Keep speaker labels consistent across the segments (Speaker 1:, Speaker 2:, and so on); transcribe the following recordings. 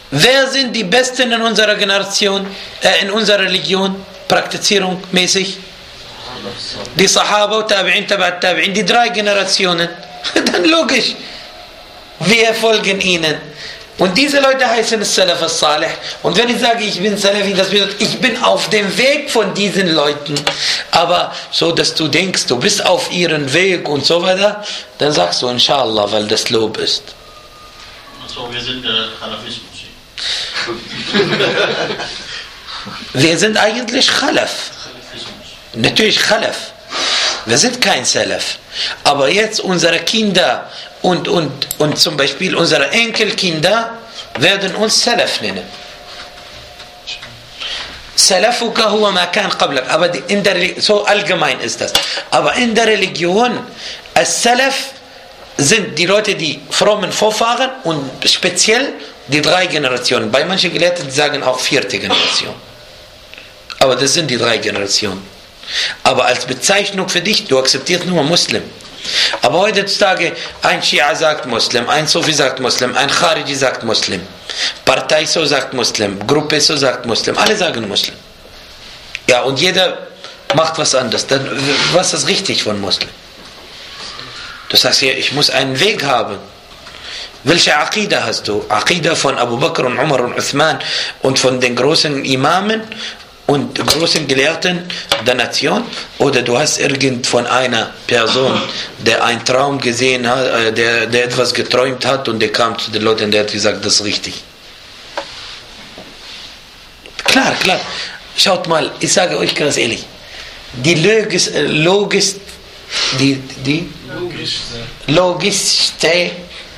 Speaker 1: Wer sind die Besten in unserer Generation, in unserer Religion, praktizierungsmäßig? Die Sahaba, Tabi'in, Tabi'in, die 3 Generationen. Dann logisch, wir folgen ihnen. Und diese Leute heißen Salaf al-Salih. Und wenn ich sage, ich bin Salafi, das bedeutet, ich bin auf dem Weg von diesen Leuten. Aber so, dass du denkst, du bist auf ihren Weg und so weiter, dann sagst du Inshallah, weil das Lob ist.
Speaker 2: Also wir sind der Khalafismus.
Speaker 1: Wir sind eigentlich Khalaf. Natürlich Khalaf. Wir sind kein Salaf. Aber jetzt unsere Kinder und zum Beispiel unsere Enkelkinder werden uns Salaf nennen. Salafuka huwa ma kan qablak. Aber so allgemein ist das. Aber in der Religion, als Salaf sind die Leute, die frommen Vorfahren und speziell die 3 Generationen. Bei manchen Gelehrten sagen auch 4. Generation. Aber das sind die 3 Generationen. Aber als Bezeichnung für dich, du akzeptierst nur Muslim. Aber heutzutage, ein Schia sagt Muslim, ein Sufi sagt Muslim, ein Khariji sagt Muslim, Partei so sagt Muslim, Gruppe so sagt Muslim, alle sagen Muslim. Ja, und jeder macht was anderes. Dann, was ist richtig von Muslim? Du sagst ja, ich muss einen Weg haben. Welche Aqida hast du? Aqida von Abu Bakr und Umar und Uthman und von den großen Imamen und großen Gelehrten der Nation? Oder du hast von einer Person, der einen Traum gesehen hat, der etwas geträumt hat und der kam zu den Leuten und der hat gesagt, das ist richtig. Klar. Schaut mal, ich sage euch ganz ehrlich, die logischste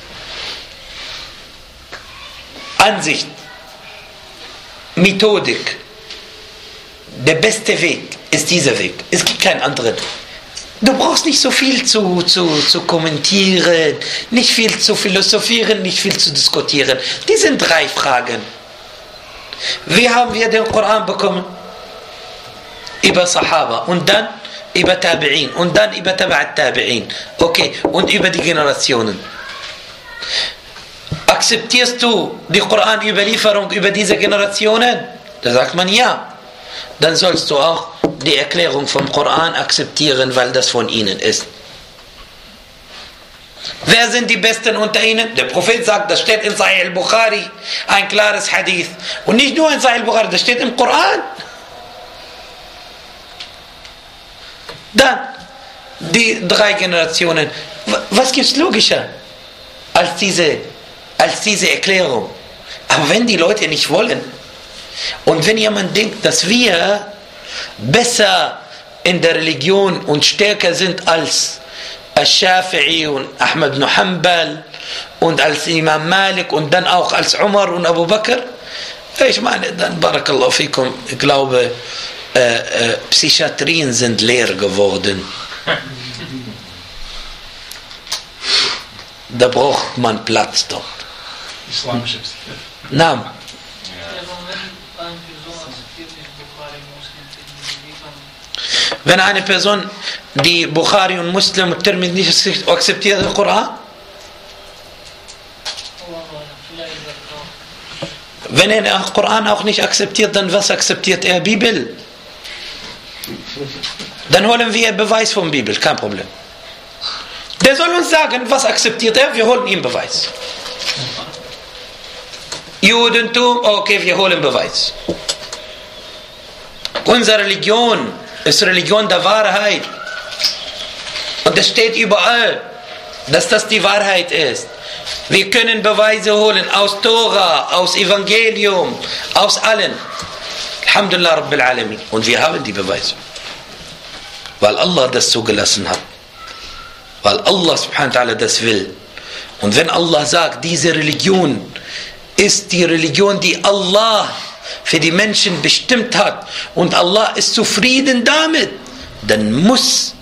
Speaker 1: Ansicht, Methodik, der beste Weg ist dieser Weg. Es gibt keinen anderen. Du brauchst nicht so viel zu kommentieren, nicht viel zu philosophieren, nicht viel zu diskutieren. Die sind 3 Fragen. Wie haben wir den Koran bekommen? Über Sahaba und dann über Tabi'in und dann über Tabi'at Tabi'in. Okay, und über die Generationen. Akzeptierst du die Koran-Überlieferung über diese Generationen? Da sagt man ja. Dann sollst du auch die Erklärung vom Koran akzeptieren, weil das von ihnen ist. Wer sind die Besten unter ihnen? Der Prophet sagt, das steht in Sahih al-Bukhari, ein klares Hadith. Und nicht nur in Sahih al-Bukhari, das steht im Koran. Dann die 3 Generationen. Was gibt es logischer als diese Erklärung? Aber wenn die Leute nicht wollen und wenn jemand denkt, dass wir besser in der Religion und stärker sind als Al-Shafi'i und Ahmad ibn Hanbal und als Imam Malik und dann auch als Umar und Abu Bakr, ich meine, dann Barakallahu fikum, ich glaube, Psychiatrien sind leer geworden. Da braucht man Platz dort.
Speaker 3: Islamische Psychiatrie.
Speaker 1: Naam. Wenn eine Person die Bukhari und Muslim und Tirmidhi nicht akzeptiert, den Koran? Wenn er den Koran auch nicht akzeptiert, dann was akzeptiert er? Bibel. Dann holen wir Beweis von Bibel, kein Problem. Der soll uns sagen, was akzeptiert er, wir holen ihm Beweis. Judentum, okay, wir holen Beweis. Unsere Religion ist Religion der Wahrheit. Und es steht überall, dass das die Wahrheit ist. Wir können Beweise holen aus Tora, aus Evangelium, aus allen. Alhamdulillah Rabbil Alamin. Und wir haben die Beweise. Weil Allah das zugelassen hat. Weil Allah subhanahu wa ta'ala das will. Und wenn Allah sagt, diese Religion ist die Religion, die Allah für die Menschen bestimmt hat und Allah ist zufrieden damit, dann muss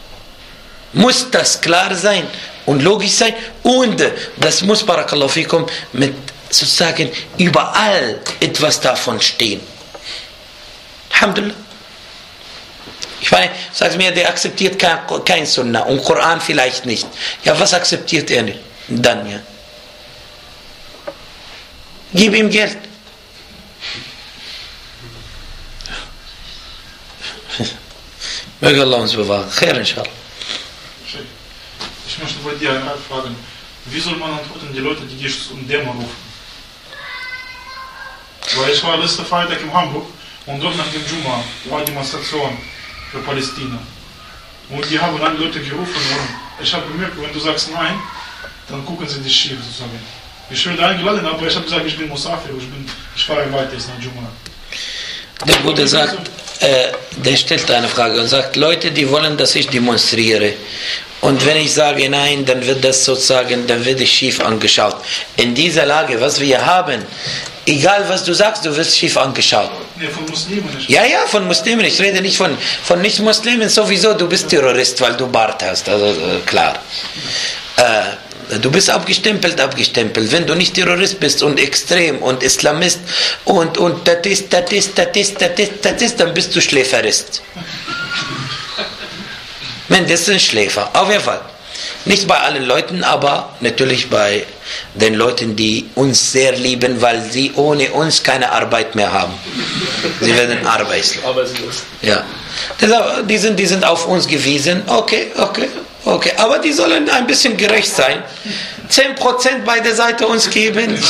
Speaker 1: das klar sein und logisch sein und das muss, Barakallahu fikum, mit sozusagen überall etwas davon stehen. Alhamdulillah. Ich meine, sagst mir, der akzeptiert kein Sunnah und Koran vielleicht nicht. Ja, was akzeptiert er nicht? Dann, ja. Gib ihm Geld. Möge Allah uns bewahren. Khair, inshallah.
Speaker 3: Ich möchte bei dir fragen, wie soll man antworten die Leute, die dich um Demo rufen? Weil ich war letzten Freitag in Hamburg und dort nach dem Juma war Demonstration für Palästina. Und die haben alle Leute gerufen und ich habe gemerkt, wenn du sagst nein, dann gucken sie dich schief sozusagen. Ich werde eingeladen, aber ich habe gesagt, ich bin Musafir, ich fahre weiter jetzt nach Juma.
Speaker 1: Der Bruder sagt, der stellt eine Frage und sagt, Leute, die wollen, dass ich demonstriere. Und wenn ich sage nein, dann wird das sozusagen, dann wird ich schief angeschaut. In dieser Lage, was wir haben, egal was du sagst, du wirst schief angeschaut.
Speaker 3: Nee, von Muslimen nicht.
Speaker 1: Ja, von Muslimen. Ich rede nicht von Nicht-Muslimen. Sowieso, du bist Terrorist, weil du Bart hast. Also klar. Du bist abgestempelt. Wenn du nicht Terrorist bist und Extrem und Islamist und das ist, dann bist du Schläferist. Das sind Schläfer. Auf jeden Fall. Nicht bei allen Leuten, aber natürlich bei den Leuten, die uns sehr lieben, weil sie ohne uns keine Arbeit mehr haben. Sie werden arbeitslos. Ja. Die sind auf uns gewiesen. Okay. Aber die sollen ein bisschen gerecht sein. 10% beide Seiten uns geben.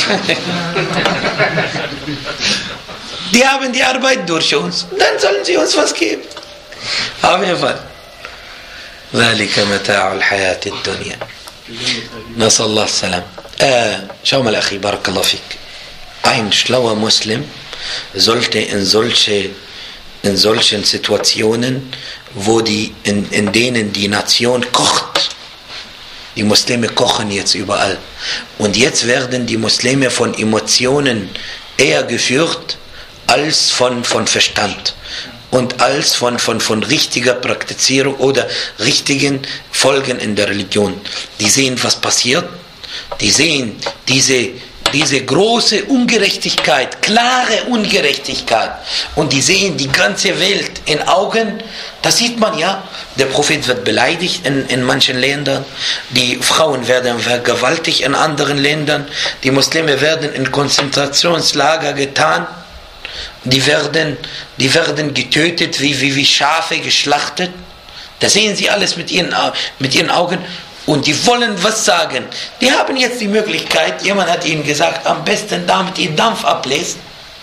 Speaker 1: Die haben die Arbeit durch uns. Dann sollen sie uns was geben. Auf jeden Fall. ذلك متاع الحياة الدنيا نسأل الله السلام. Schau mal, Achi, barakallah fik. Ein schlauer Muslim sollte in solchen Situationen, in denen die Nation kocht, die Muslime kochen jetzt überall, und jetzt werden die Muslime von Emotionen eher geführt als von Verstand und als von richtiger Praktizierung oder richtigen Folgen in der Religion. Die sehen, was passiert, die sehen diese große Ungerechtigkeit, klare Ungerechtigkeit, und die sehen die ganze Welt in Augen. Das sieht man ja, der Prophet wird beleidigt in manchen Ländern, die Frauen werden vergewaltigt in anderen Ländern, die Muslime werden in Konzentrationslager getan, die werden getötet, wie Schafe geschlachtet. Das sehen sie alles mit ihren Augen. Und die wollen was sagen. Die haben jetzt die Möglichkeit, jemand hat ihnen gesagt, am besten damit ihr Dampf ablassen,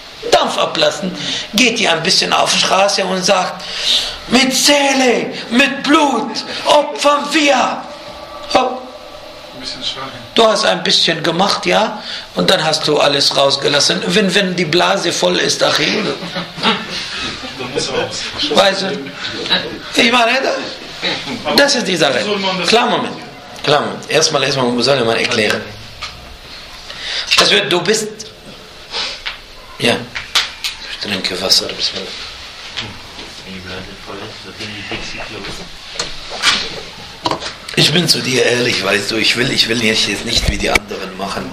Speaker 1: geht ihr ein bisschen auf die Straße und sagt, mit Seele, mit Blut, opfern wir. Du hast ein bisschen gemacht, ja, und dann hast du alles rausgelassen. Wenn die Blase voll ist, Achille. Weißt du? Ich meine, das ist die Sache. Klar, Moment. Erstmal soll man erklären. Das wird, du bist. Ja. Ich trinke Wasser. Ich bin zu dir ehrlich, weißt du, ich will jetzt nicht wie die anderen machen.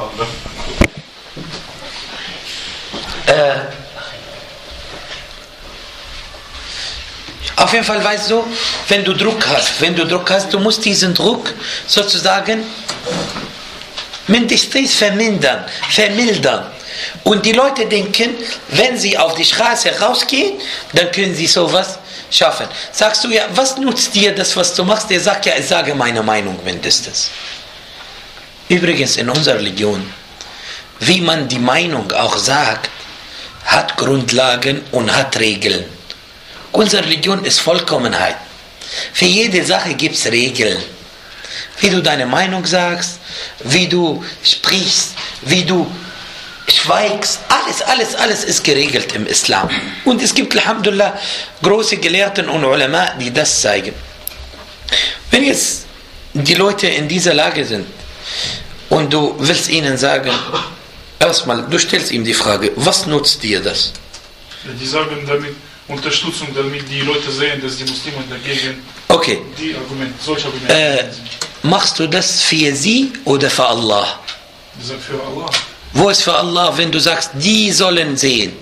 Speaker 1: Auf jeden Fall, weißt du, wenn du Druck hast, du musst diesen Druck sozusagen mindestens vermildern. Und die Leute denken, wenn sie auf die Straße rausgehen, dann können sie sowas schaffen. Sagst du, ja, was nutzt dir das, was du machst? Der sagt, ja, ich sage meine Meinung mindestens. Übrigens, in unserer Religion, wie man die Meinung auch sagt, hat Grundlagen und hat Regeln. Unsere Religion ist Vollkommenheit. Für jede Sache gibt es Regeln. Wie du deine Meinung sagst, wie du sprichst, wie du schweigst, alles ist geregelt im Islam. Und es gibt, alhamdulillah, große Gelehrten und Ulama, die das zeigen. Wenn jetzt die Leute in dieser Lage sind und du willst ihnen sagen, erstmal, du stellst ihm die Frage, was nutzt dir das?
Speaker 3: Die sagen damit Unterstützung, damit die Leute sehen, dass die Muslime dagegen solche Argumente sind.
Speaker 1: Machst du das für sie oder für Allah?
Speaker 3: Die sagen für Allah.
Speaker 1: Wo ist für Allah, wenn du sagst, die sollen sehen?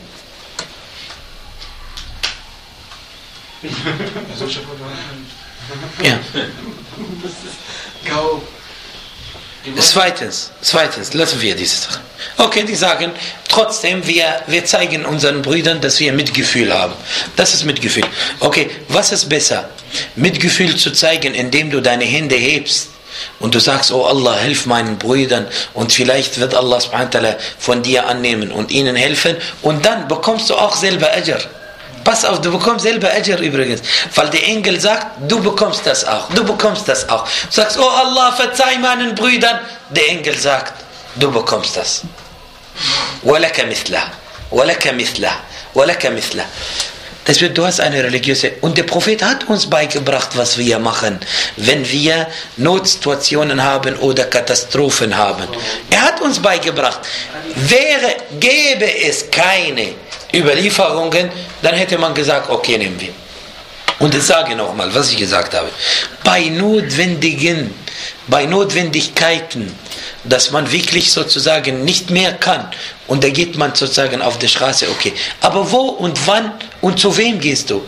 Speaker 3: Solche
Speaker 1: Ja. Zweitens, lassen wir diese Sache. Okay, die sagen, trotzdem, wir zeigen unseren Brüdern, dass wir Mitgefühl haben. Das ist Mitgefühl. Okay, was ist besser? Mitgefühl zu zeigen, indem du deine Hände hebst und du sagst, oh Allah, hilf meinen Brüdern und vielleicht wird Allah subhanahu wa ta'ala von dir annehmen und ihnen helfen und dann bekommst du auch selber Ajr. Pass auf, du bekommst selber Ajr übrigens. Weil der Engel sagt, du bekommst das auch. Du sagst, oh Allah, verzeih meinen Brüdern. Der Engel sagt, du bekommst das. وَلَكَ مِثْلَهُ. Das wird, du hast eine religiöse... Und der Prophet hat uns beigebracht, was wir machen, wenn wir Notsituationen haben oder Katastrophen haben. Er hat uns beigebracht. Gäbe es keine Überlieferungen, dann hätte man gesagt, okay, nehmen wir. Und ich sage nochmal, was ich gesagt habe. Bei Notwendigkeiten, dass man wirklich sozusagen nicht mehr kann, und da geht man sozusagen auf die Straße, okay. Aber wo und wann und zu wem gehst du?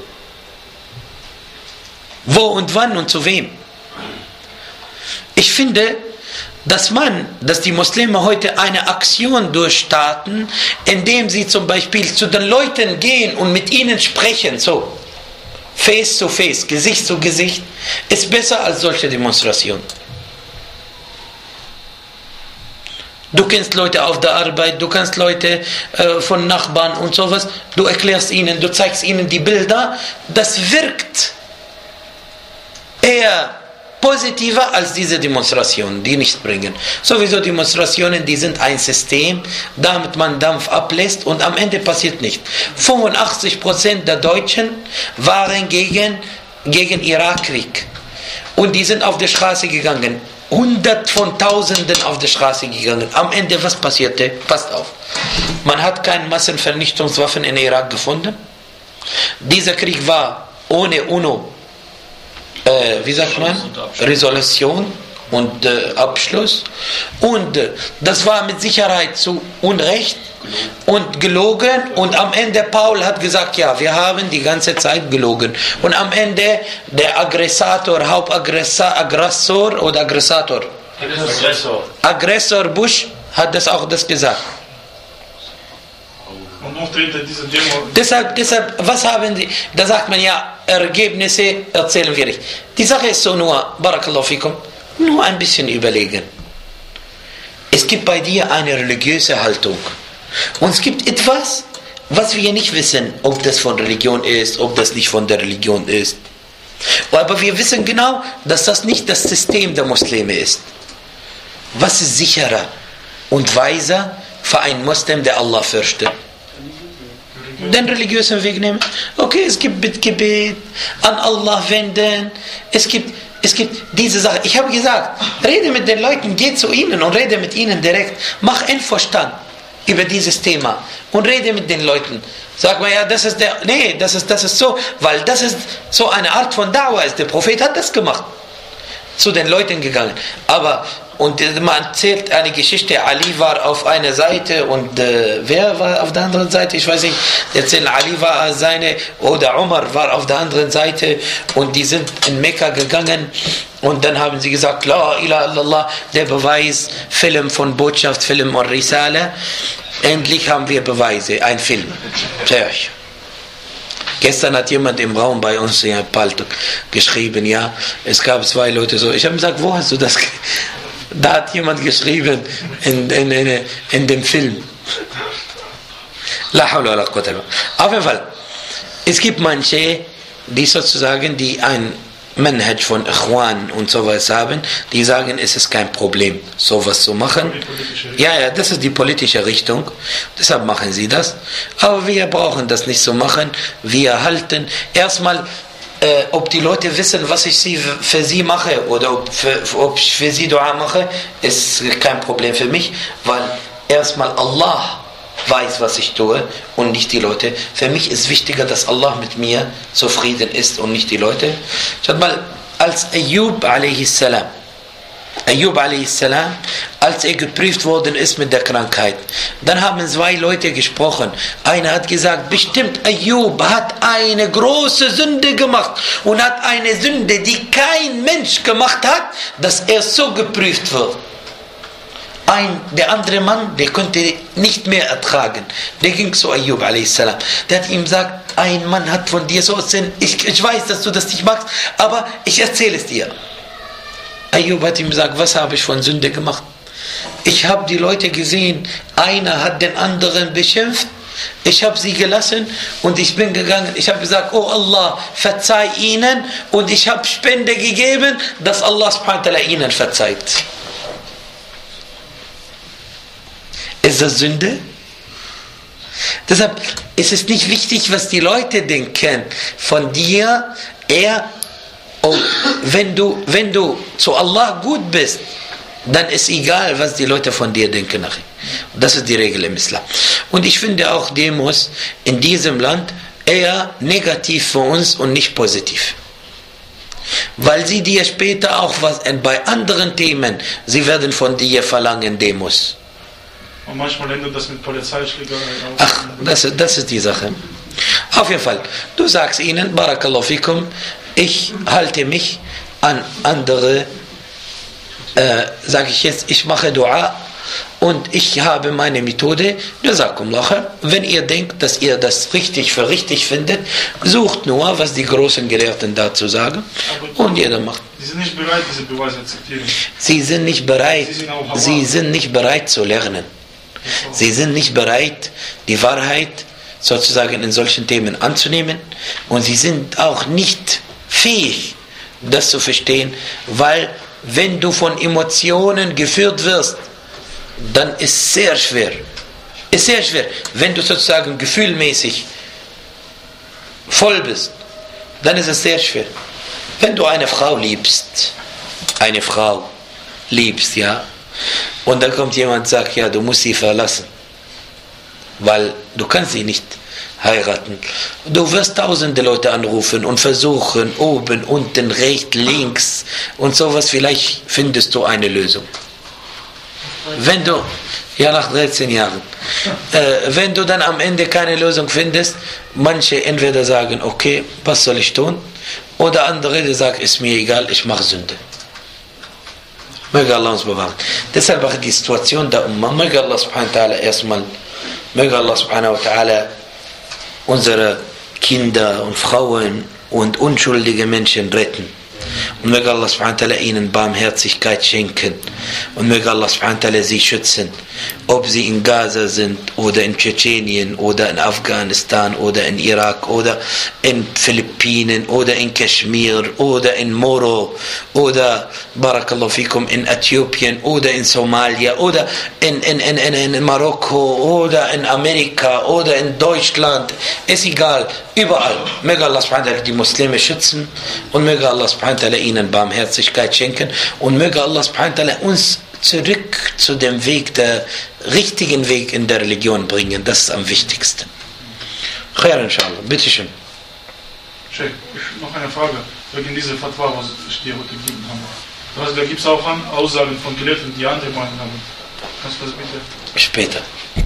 Speaker 1: Wo und wann und zu wem? Ich finde, dass die Muslime heute eine Aktion durchstarten, indem sie zum Beispiel zu den Leuten gehen und mit ihnen sprechen, so face to face, Gesicht zu Gesicht, ist besser als solche Demonstrationen. Du kennst Leute auf der Arbeit, du kennst Leute von Nachbarn und sowas, du erklärst ihnen, du zeigst ihnen die Bilder, das wirkt eher positiver als diese Demonstrationen, die nichts bringen. Sowieso Demonstrationen, die sind ein System, damit man Dampf ablässt und am Ende passiert nichts. 85% der Deutschen waren gegen Irakkrieg und die sind auf die Straße gegangen. 100 von Tausenden auf die Straße gegangen. Am Ende, was passierte? Passt auf. Man hat keine Massenvernichtungswaffen in Irak gefunden. Dieser Krieg war ohne UNO, Resolution und Abschluss. Und das war mit Sicherheit zu Unrecht und gelogen. Und am Ende, Paul hat gesagt, ja, wir haben die ganze Zeit gelogen. Und am Ende, der Aggressor Bush hat das auch gesagt.
Speaker 3: Und noch diese Demo.
Speaker 1: Deshalb, was haben die? Da sagt man ja, Ergebnisse erzählen wir nicht. Die Sache ist so nur, Barakallahu fikum, nur ein bisschen überlegen. Es gibt bei dir eine religiöse Haltung. Und es gibt etwas, was wir nicht wissen, ob das von Religion ist, ob das nicht von der Religion ist. Aber wir wissen genau, dass das nicht das System der Muslime ist. Was ist sicherer und weiser für einen Muslim, der Allah fürchtet? Den religiösen Weg nehmen. Okay, es gibt Bittgebet, an Allah wenden. Es gibt diese Sache. Ich habe gesagt, rede mit den Leuten, geh zu ihnen und rede mit ihnen direkt. Mach Einverstand über dieses Thema und rede mit den Leuten. Sag mal, ja, das ist so, weil das ist so eine Art von Da'wah ist. Der Prophet hat das gemacht. Zu den Leuten gegangen. Und man erzählt eine Geschichte, Ali war auf einer Seite und wer war auf der anderen Seite? Ich weiß nicht. Erzählen, Ali war oder Umar war auf der anderen Seite und die sind in Mekka gegangen und dann haben sie gesagt, La ilaha illallah, der Beweis, Film von Botschaft, Film und Risale. Endlich haben wir Beweise, ein Film. Gestern hat jemand im Raum bei uns in Paltuk geschrieben, ja, es gab 2 Leute so. Ich habe gesagt, wo hast du das? Da hat jemand geschrieben in dem Film. La hawla wa la quwwata illa billah. Auf jeden Fall, es gibt manche, die sozusagen, die ein Manhaj von Ikhwan und sowas haben, die sagen, es ist kein Problem, sowas zu machen. Ja, das ist die politische Richtung, deshalb machen sie das. Aber wir brauchen das nicht so machen. Wir halten ob die Leute wissen, was ich für sie mache oder ob ich für sie Dua mache, ist kein Problem für mich, weil erstmal Allah weiß, was ich tue und nicht die Leute. Für mich ist wichtiger, dass Allah mit mir zufrieden ist und nicht die Leute. Schaut mal, als Ayyub a.s., als er geprüft worden ist mit der Krankheit, dann haben 2 Leute gesprochen. Einer hat gesagt, bestimmt Ayyub hat eine große Sünde gemacht und hat eine Sünde, die kein Mensch gemacht hat, dass er so geprüft wird. Der andere Mann, der konnte nicht mehr ertragen. Der ging zu Ayyub a.s. Der hat ihm gesagt, ein Mann hat von dir so Sinn. Ich weiß, dass du das nicht magst, aber ich erzähle es dir. Ayyub hat ihm gesagt, was habe ich von Sünde gemacht? Ich habe die Leute gesehen, einer hat den anderen beschimpft, ich habe sie gelassen und ich bin gegangen, ich habe gesagt, oh Allah, verzeih ihnen, und ich habe Spende gegeben, dass Allah subhanahu wa ta'ala ihnen verzeiht. Ist das Sünde? Deshalb ist es nicht wichtig, was die Leute denken von dir. Wenn du zu Allah gut bist, dann ist egal, was die Leute von dir denken nachher. Das ist die Regel im Islam. Und ich finde auch Demos in diesem Land eher negativ für uns und nicht positiv. Weil sie dir später auch bei anderen Themen, sie werden von dir verlangen Demos.
Speaker 3: Und manchmal endet das mit Polizeischlägerei.
Speaker 1: Ach, das ist die Sache. Auf jeden Fall, du sagst ihnen, Barakallahu fikum, ich halte mich an andere, sage ich jetzt, ich mache Dua und ich habe meine Methode. Jazakumullah, wenn ihr denkt, dass ihr das richtig für richtig findet, sucht nur, was die großen Gelehrten dazu sagen, und jeder macht.
Speaker 3: Sie sind nicht bereit, diese Beweise zu akzeptieren.
Speaker 1: Sie sind nicht bereit zu lernen. Sie sind nicht bereit, die Wahrheit sozusagen in solchen Themen anzunehmen, und sie sind auch nicht fähig, das zu verstehen, weil wenn du von Emotionen geführt wirst, dann ist es sehr schwer. Wenn du sozusagen gefühlmäßig voll bist, dann ist es sehr schwer. Wenn du eine Frau liebst, ja, und dann kommt jemand und sagt, ja, du musst sie verlassen, weil du kannst sie nicht heiraten. Du wirst tausende Leute anrufen und versuchen, oben, unten, rechts, links und sowas, vielleicht findest du eine Lösung. Wenn du, ja, nach 13 Jahren, wenn du dann am Ende keine Lösung findest, manche entweder sagen, okay, was soll ich tun? Oder andere, die sagen, ist mir egal, ich mache Sünde. Möge Allah uns bewahren. Deshalb auch die Situation der Ummah, möge Allah subhanahu wa ta'ala erstmal, möge Allah subhanahu wa ta'ala unsere Kinder und Frauen und unschuldige Menschen retten. Und möge Allah subhanahu wa ta'ala ihnen Barmherzigkeit schenken. Und möge Allah subhanahu wa ta'ala sie schützen. Ob sie in Gaza sind oder in Tschetschenien oder in Afghanistan oder in Irak oder in Philippinen oder in Kaschmir oder in Moro oder Barakallahu fikum in Äthiopien oder in Somalia oder in Marokko oder in Amerika oder in Deutschland. Ist egal, überall. Möge Allah subhanahu wa ta'ala die Muslime schützen und möge Allah subhanahu wa ta'ala ihnen Barmherzigkeit schenken und möge Allah subhanahu wa ta'ala uns zurück zu dem Weg, der richtigen Weg in der Religion bringen. Das ist am wichtigsten. Khair, inshallah. Bitte schön.
Speaker 3: Sheikh, noch eine Frage wegen dieser Fatwa, was ich dir heute gegeben habe. Also, da gibt es auch Aussagen von Gelehrten, die andere Meinung haben. Kannst du das bitte?
Speaker 1: Später.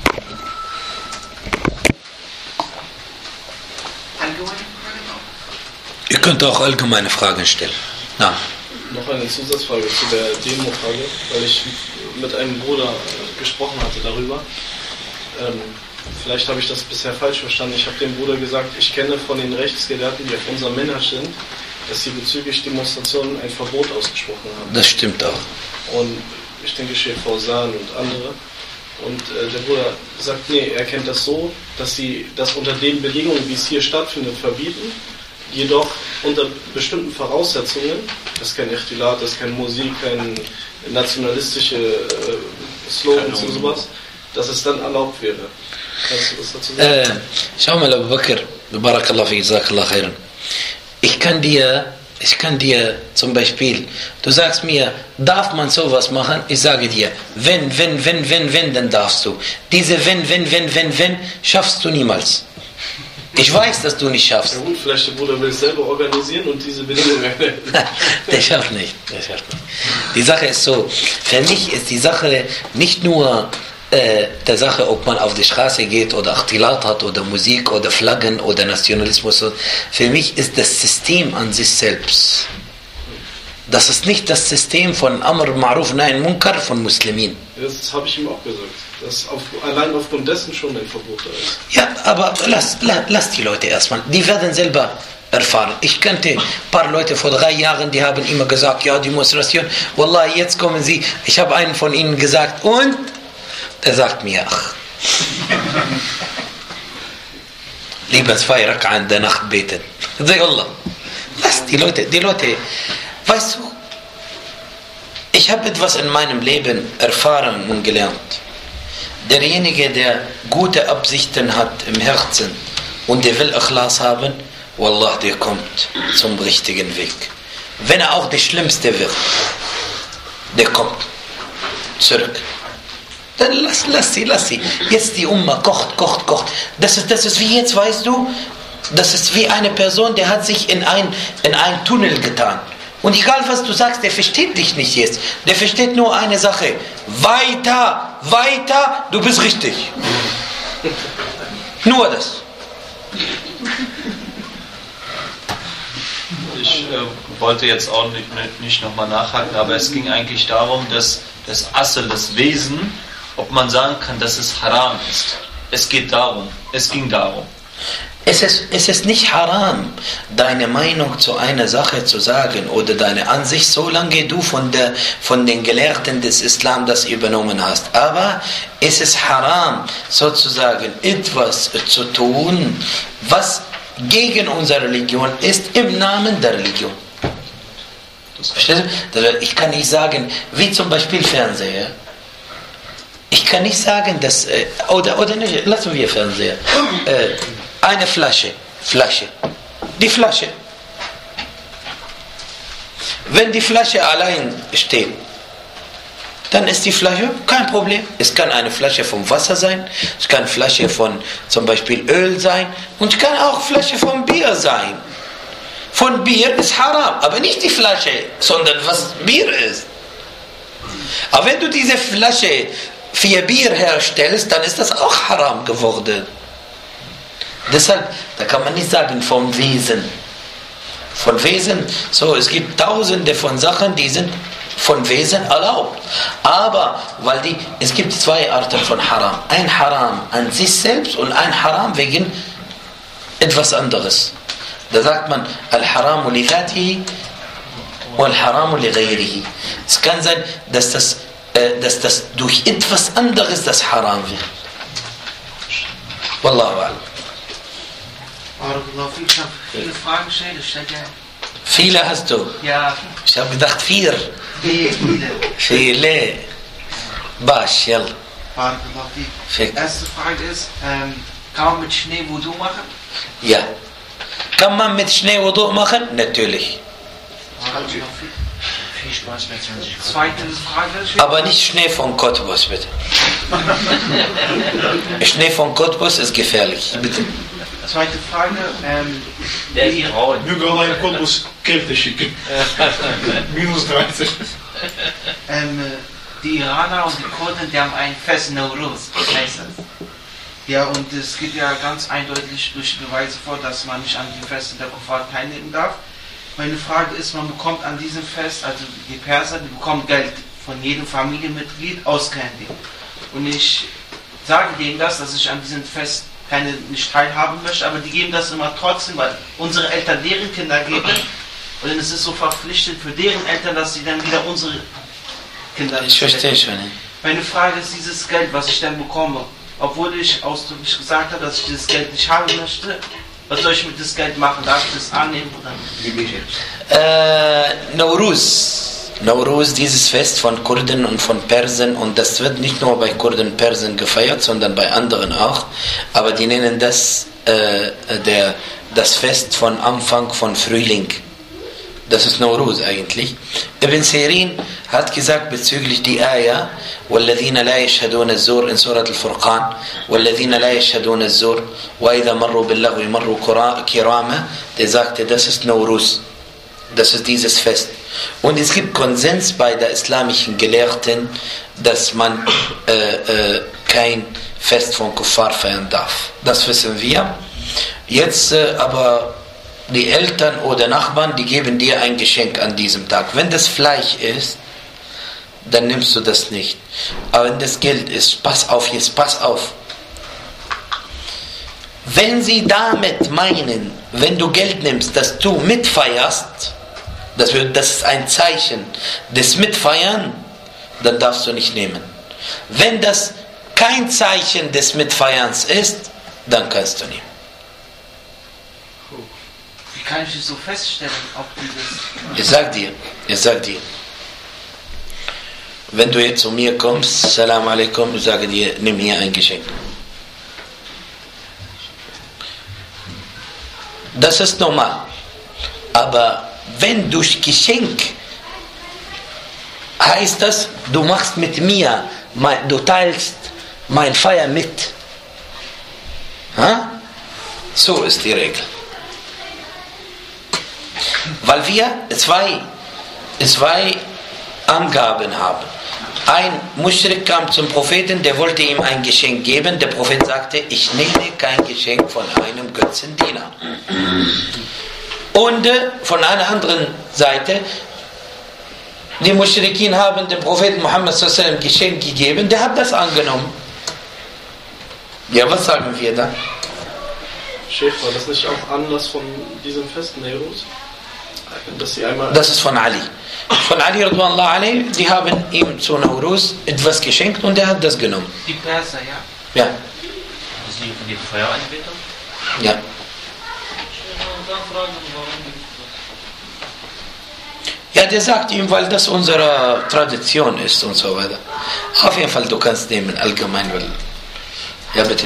Speaker 1: Ihr könnt auch allgemeine Fragen stellen. Na.
Speaker 4: Noch eine Zusatzfrage zu der Demo-Frage, weil ich mit einem Bruder gesprochen hatte darüber. Vielleicht habe ich das bisher falsch verstanden. Ich habe dem Bruder gesagt, ich kenne von den Rechtsgelehrten, die auf unserem Manhaj sind, dass sie bezüglich Demonstrationen ein Verbot ausgesprochen haben.
Speaker 1: Das stimmt auch.
Speaker 4: Und ich denke, Sheikh Fawzan und andere. Und der Bruder sagt, nee, er kennt das so, dass sie das unter den Bedingungen, wie es hier stattfindet, verbieten. Jedoch unter bestimmten Voraussetzungen, das ist kein Ikhtilat, das ist keine Musik, keine nationalistische Slogans und sowas, dass es dann erlaubt wäre. Kannst du das dazu sagen?
Speaker 1: Schau mal, Abu Bakr, Barakallah fi, Jazakallah khairan. Ich kann dir zum Beispiel, du sagst mir, darf man sowas machen? Ich sage dir, wenn, dann darfst du. Diese wenn, schaffst du niemals. Ich weiß, dass du nicht schaffst.
Speaker 4: Ja gut, vielleicht der Bruder will es selber organisieren und diese Bedingungen.
Speaker 1: Der schafft nicht. Die Sache ist so, für mich ist die Sache nicht nur der Sache, ob man auf die Straße geht oder Ikhtilat hat oder Musik oder Flaggen oder Nationalismus. Für mich ist das System an sich selbst. Das ist nicht das System von Amr Ma'ruf Nahi Munkar von Muslimin.
Speaker 4: Das habe ich ihm auch gesagt, dass allein aufgrund dessen schon ein Verbot da ist.
Speaker 1: Ja, aber lass die Leute erstmal. Die werden selber erfahren. Ich kannte ein paar Leute vor 3 Jahren, die haben immer gesagt, ja, die Demonstration. Wallah, jetzt kommen sie. Ich habe einen von ihnen gesagt und der sagt mir, ach, lieber 2 Rak'a in der Nacht beten. Sag Allah, lass die Leute, weißt du, ich habe etwas in meinem Leben erfahren und gelernt. Derjenige, der gute Absichten hat im Herzen und der will Ikhlas haben, Wallah, der kommt zum richtigen Weg. Wenn er auch der Schlimmste wird, der kommt zurück. Dann lass sie. Jetzt die Umma kocht. Das ist wie jetzt, weißt du, das ist wie eine Person, der hat sich in ein Tunnel getan. Und egal was du sagst, der versteht dich nicht jetzt. Der versteht nur eine Sache. Weiter, du bist richtig. Nur das.
Speaker 5: Ich wollte jetzt auch nicht nochmal nachhaken, aber es ging eigentlich darum, dass das Asl, das Wesen, ob man sagen kann, dass es haram ist. Es ging darum.
Speaker 1: Es ist nicht haram, deine Meinung zu einer Sache zu sagen oder deine Ansicht, solange du von den Gelehrten des Islam das übernommen hast. Aber es ist haram, sozusagen etwas zu tun, was gegen unsere Religion ist, im Namen der Religion. Verstehst du? Ich kann nicht sagen, wie zum Beispiel Fernseher. Ich kann nicht sagen, dass, oder nicht, lassen wir Fernseher. Eine Flasche. Die Flasche. Wenn die Flasche allein steht, dann ist die Flasche kein Problem. Es kann eine Flasche vom Wasser sein, es kann eine Flasche von zum Beispiel Öl sein und es kann auch Flasche von Bier sein. Von Bier ist haram, aber nicht die Flasche, sondern was Bier ist. Aber wenn du diese Flasche für Bier herstellst, dann ist das auch haram geworden. Deshalb, da kann man nicht sagen vom Wesen. Von Wesen, so, es gibt tausende von Sachen, die sind von Wesen erlaubt. Aber, es gibt 2 Arten von Haram. Ein Haram an sich selbst und ein Haram wegen etwas anderes. Da sagt man, Al-Haramu li dhatihi wal-Haramu li ghayrihi. Es kann sein, dass das durch etwas anderes das Haram wird. Wallahu a'lam.
Speaker 6: Ich habe viele Fragen gestellt.
Speaker 1: Viele hast du?
Speaker 6: Ja.
Speaker 1: Ich habe gedacht 4. Viele. Bash, yalla.
Speaker 6: Die erste Frage ist, kann man mit Schnee Wudu machen?
Speaker 1: Ja. Kann man mit Schnee Wudu machen? Natürlich.
Speaker 6: Viel Spaß mit 20. Zweite Frage.
Speaker 1: Aber nicht Schnee von Cottbus, bitte. Schnee von Cottbus ist gefährlich, bitte.
Speaker 6: Zweite Frage.
Speaker 2: Der ist braun.
Speaker 3: Möge Allah in Cottbus Kälte schicken. Minus 30.
Speaker 6: Die Iraner und die Kurden, die haben ein Fest Nowruz, heißt das. Ja, und es geht ja ganz eindeutig durch Beweise vor, dass man nicht an den Festen der Kuffar teilnehmen darf. Meine Frage ist, man bekommt an diesem Fest, also die Perser, die bekommen Geld von jedem Familienmitglied ausgehändigt. Und ich sage denen dass ich an diesem Fest nicht teilhaben möchte, aber die geben das immer trotzdem, weil unsere Eltern deren Kinder geben. Und es ist so verpflichtet für deren Eltern, dass sie dann wieder unsere Kinder...
Speaker 1: Ich verstehe schon.
Speaker 6: Meine Frage ist, dieses Geld, was ich dann bekomme, obwohl ich ausdrücklich gesagt habe, dass ich dieses Geld nicht haben möchte, was soll ich mit das Geld machen? Darf ich das annehmen oder nicht? Nowruz, dieses Fest von Kurden und von Persen, und das wird nicht nur bei Kurden und Persen gefeiert, sondern bei anderen auch, aber die nennen das das Fest von Anfang von Frühling. Das ist Nowruz eigentlich. Ibn Sirin hat gesagt bezüglich die Ayah وَالَّذِينَ لَا يَشْهَدُونَ الزُّورَ in Surat al-Furqan وَالَّذِينَ لَا يَشْهَدُونَ الزُّورَ وَإِذَا مَرُّوا بِاللَّغْوِ مَرُّوا كِرَامًا. Der sagte, das ist Nowruz. Das ist dieses Fest. Und es gibt Konsens bei der islamischen Gelehrten, dass man kein Fest von Kuffar feiern darf. Das wissen wir. Jetzt aber die Eltern oder Nachbarn, die geben dir ein Geschenk an diesem Tag. Wenn das Fleisch ist, dann nimmst du das nicht. Aber wenn das Geld ist, pass auf jetzt, pass auf. Wenn sie damit meinen, wenn du Geld nimmst, dass du mitfeierst, das ist ein Zeichen des Mitfeiern, dann darfst du nicht nehmen. Wenn das kein Zeichen des Mitfeierns ist, dann kannst du nehmen.
Speaker 2: Wie kann ich das so feststellen, ob dieses...
Speaker 6: Ich sag dir. Wenn du jetzt zu mir kommst, Salam alaikum, ich sage dir, nimm hier ein Geschenk. Das ist normal. Aber wenn durch Geschenk heißt das, du machst mit mir, du teilst mein Feier mit. Ha? So ist die Regel. Weil wir zwei Angaben haben. Ein Muschrik kam zum Propheten, der wollte ihm ein Geschenk geben. Der Prophet sagte, ich nehme kein Geschenk von einem Götzendiener. Und von einer anderen Seite, die Muschrikin haben dem Propheten Muhammad sallallahu alaihi wasallam Geschenk gegeben, der hat das angenommen. Ja, was sagen wir da?
Speaker 4: Sheikh, war das nicht auch Anlass von diesem Fest Nehrus?
Speaker 6: Das ist von Ali. Von Ali radhiyallahu anhu, die haben ihm zu Nowruz etwas geschenkt und er hat das genommen.
Speaker 2: Die Perser, ja?
Speaker 6: Ja.
Speaker 2: Das liegt von den Feueranbetern?
Speaker 6: Ja. Ja, der sagt ihm, weil das unsere Tradition ist und so weiter. Auf jeden Fall, du kannst nehmen, allgemein, weil... Ja, bitte.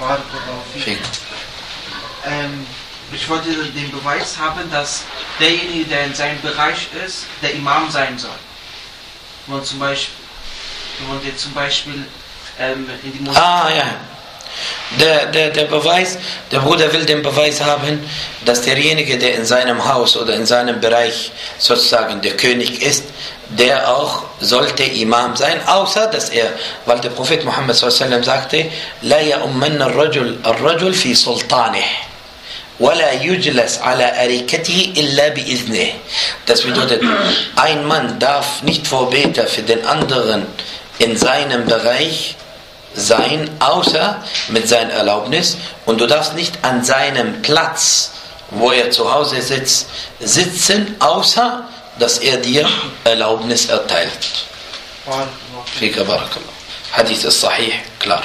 Speaker 2: Ich wollte den Beweis haben, dass derjenige, der in seinem Bereich ist, der Imam sein soll. Wenn man jetzt zum Beispiel in die Moschee...
Speaker 6: Ja. Der Beweis, der Bruder will den Beweis haben, dass derjenige, der in seinem Haus oder in seinem Bereich sozusagen der König ist, der auch sollte Imam sein, außer dass er, weil der Prophet Muhammad sallallahu alaihi wasallam sagte, لا يؤمن الرجل في سلطانه ولا يجلس على أريكته إلا بإذنه. Das bedeutet, ein Mann darf nicht Vorbeter für den anderen in seinem Bereich sein, außer mit seiner Erlaubnis, und du darfst nicht an seinem Platz, wo er zu Hause sitzt, sitzen, außer dass er dir Erlaubnis erteilt. Fika barakallah. Hadith ist sahih, klar.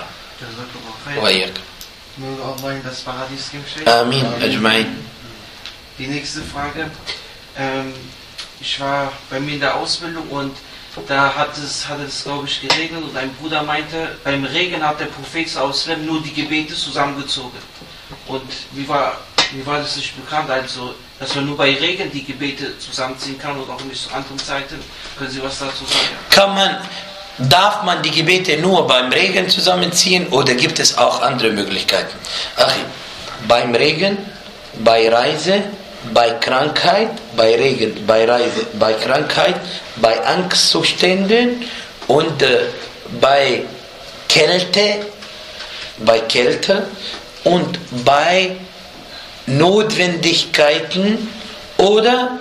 Speaker 2: Möge Allah in das Paradies geben.
Speaker 6: Amin, ajma'in.
Speaker 2: Die nächste Frage. Ich war bei mir in der Ausbildung und da hat es glaube ich geregnet und ein Bruder meinte, beim Regen hat der Prophet sallallahu nur die Gebete zusammengezogen. Und wie war das nicht bekannt, also dass man nur bei Regen die Gebete zusammenziehen kann und auch nicht zu anderen Zeiten? Können Sie was dazu sagen?
Speaker 6: Darf man die Gebete nur beim Regen zusammenziehen oder gibt es auch andere Möglichkeiten? Beim Regen, bei Reise, bei Krankheit, bei Regen, bei Reise, bei Krankheit, bei Angstzuständen und bei Kälte und bei Notwendigkeiten oder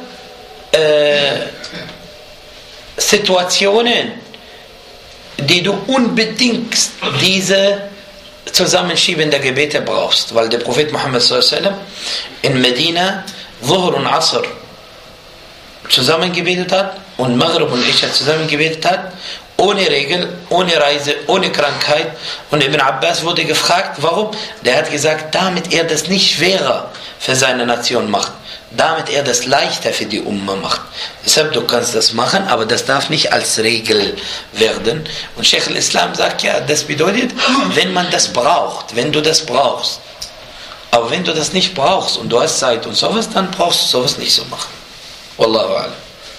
Speaker 6: Situationen, die du unbedingt diese Zusammenschieben der Gebete brauchst, weil der Prophet Muhammad sallallahu alaihi wasallam in Medina Dhuhr und Asr zusammengebetet hat und Maghrib und Isha zusammengebetet hat, ohne Regel, ohne Reise, ohne Krankheit. Und Ibn Abbas wurde gefragt, warum? Der hat gesagt, damit er das nicht schwerer für seine Nation macht, damit er das leichter für die Umma macht. Deshalb, du kannst das machen, aber das darf nicht als Regel werden. Und Sheikh al-Islam sagt, ja, das bedeutet, wenn man das braucht, wenn du das brauchst. Aber wenn du das nicht brauchst und du hast Zeit und sowas, dann brauchst du sowas nicht so machen. Wallahu a'lam.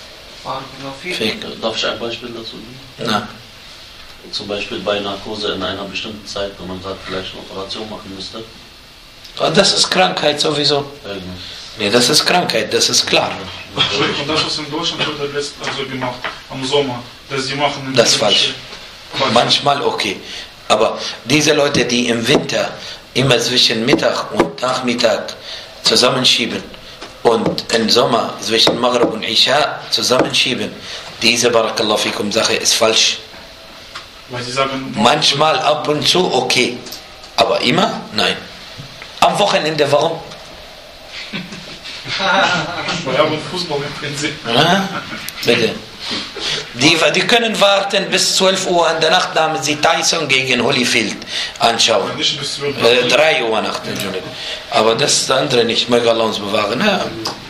Speaker 7: Darf ich ein Beispiel dazu geben?
Speaker 6: Na.
Speaker 7: Zum Beispiel bei Narkose in einer bestimmten Zeit, wenn man sagt, vielleicht eine Operation machen müsste.
Speaker 6: Das ist Krankheit sowieso. Nee, das ist Krankheit, das ist klar.
Speaker 3: Und das, was in Deutschland wird also gemacht, am Sommer, dass die machen...
Speaker 6: Das ist falsch. Manchmal okay. Aber diese Leute, die im Winter immer zwischen Mittag und Nachmittag zusammenschieben und im Sommer zwischen Maghrib und Isha zusammenschieben, diese Barakallahu fikum Sache ist falsch.
Speaker 3: Weil sie sagen,
Speaker 6: Manchmal ab und zu okay, aber immer nein. Am Wochenende warum?
Speaker 3: weil haben Fußball im Prinzip.
Speaker 6: Ja, bitte. Die können warten bis 12 Uhr in der Nacht, damit sie Tyson gegen Holyfield anschauen.
Speaker 3: Nicht bis 12 Uhr.
Speaker 6: 3 Uhr Nacht, Entschuldigung. Aber das ist das andere nicht. Möge Allah uns bewahren. Ja.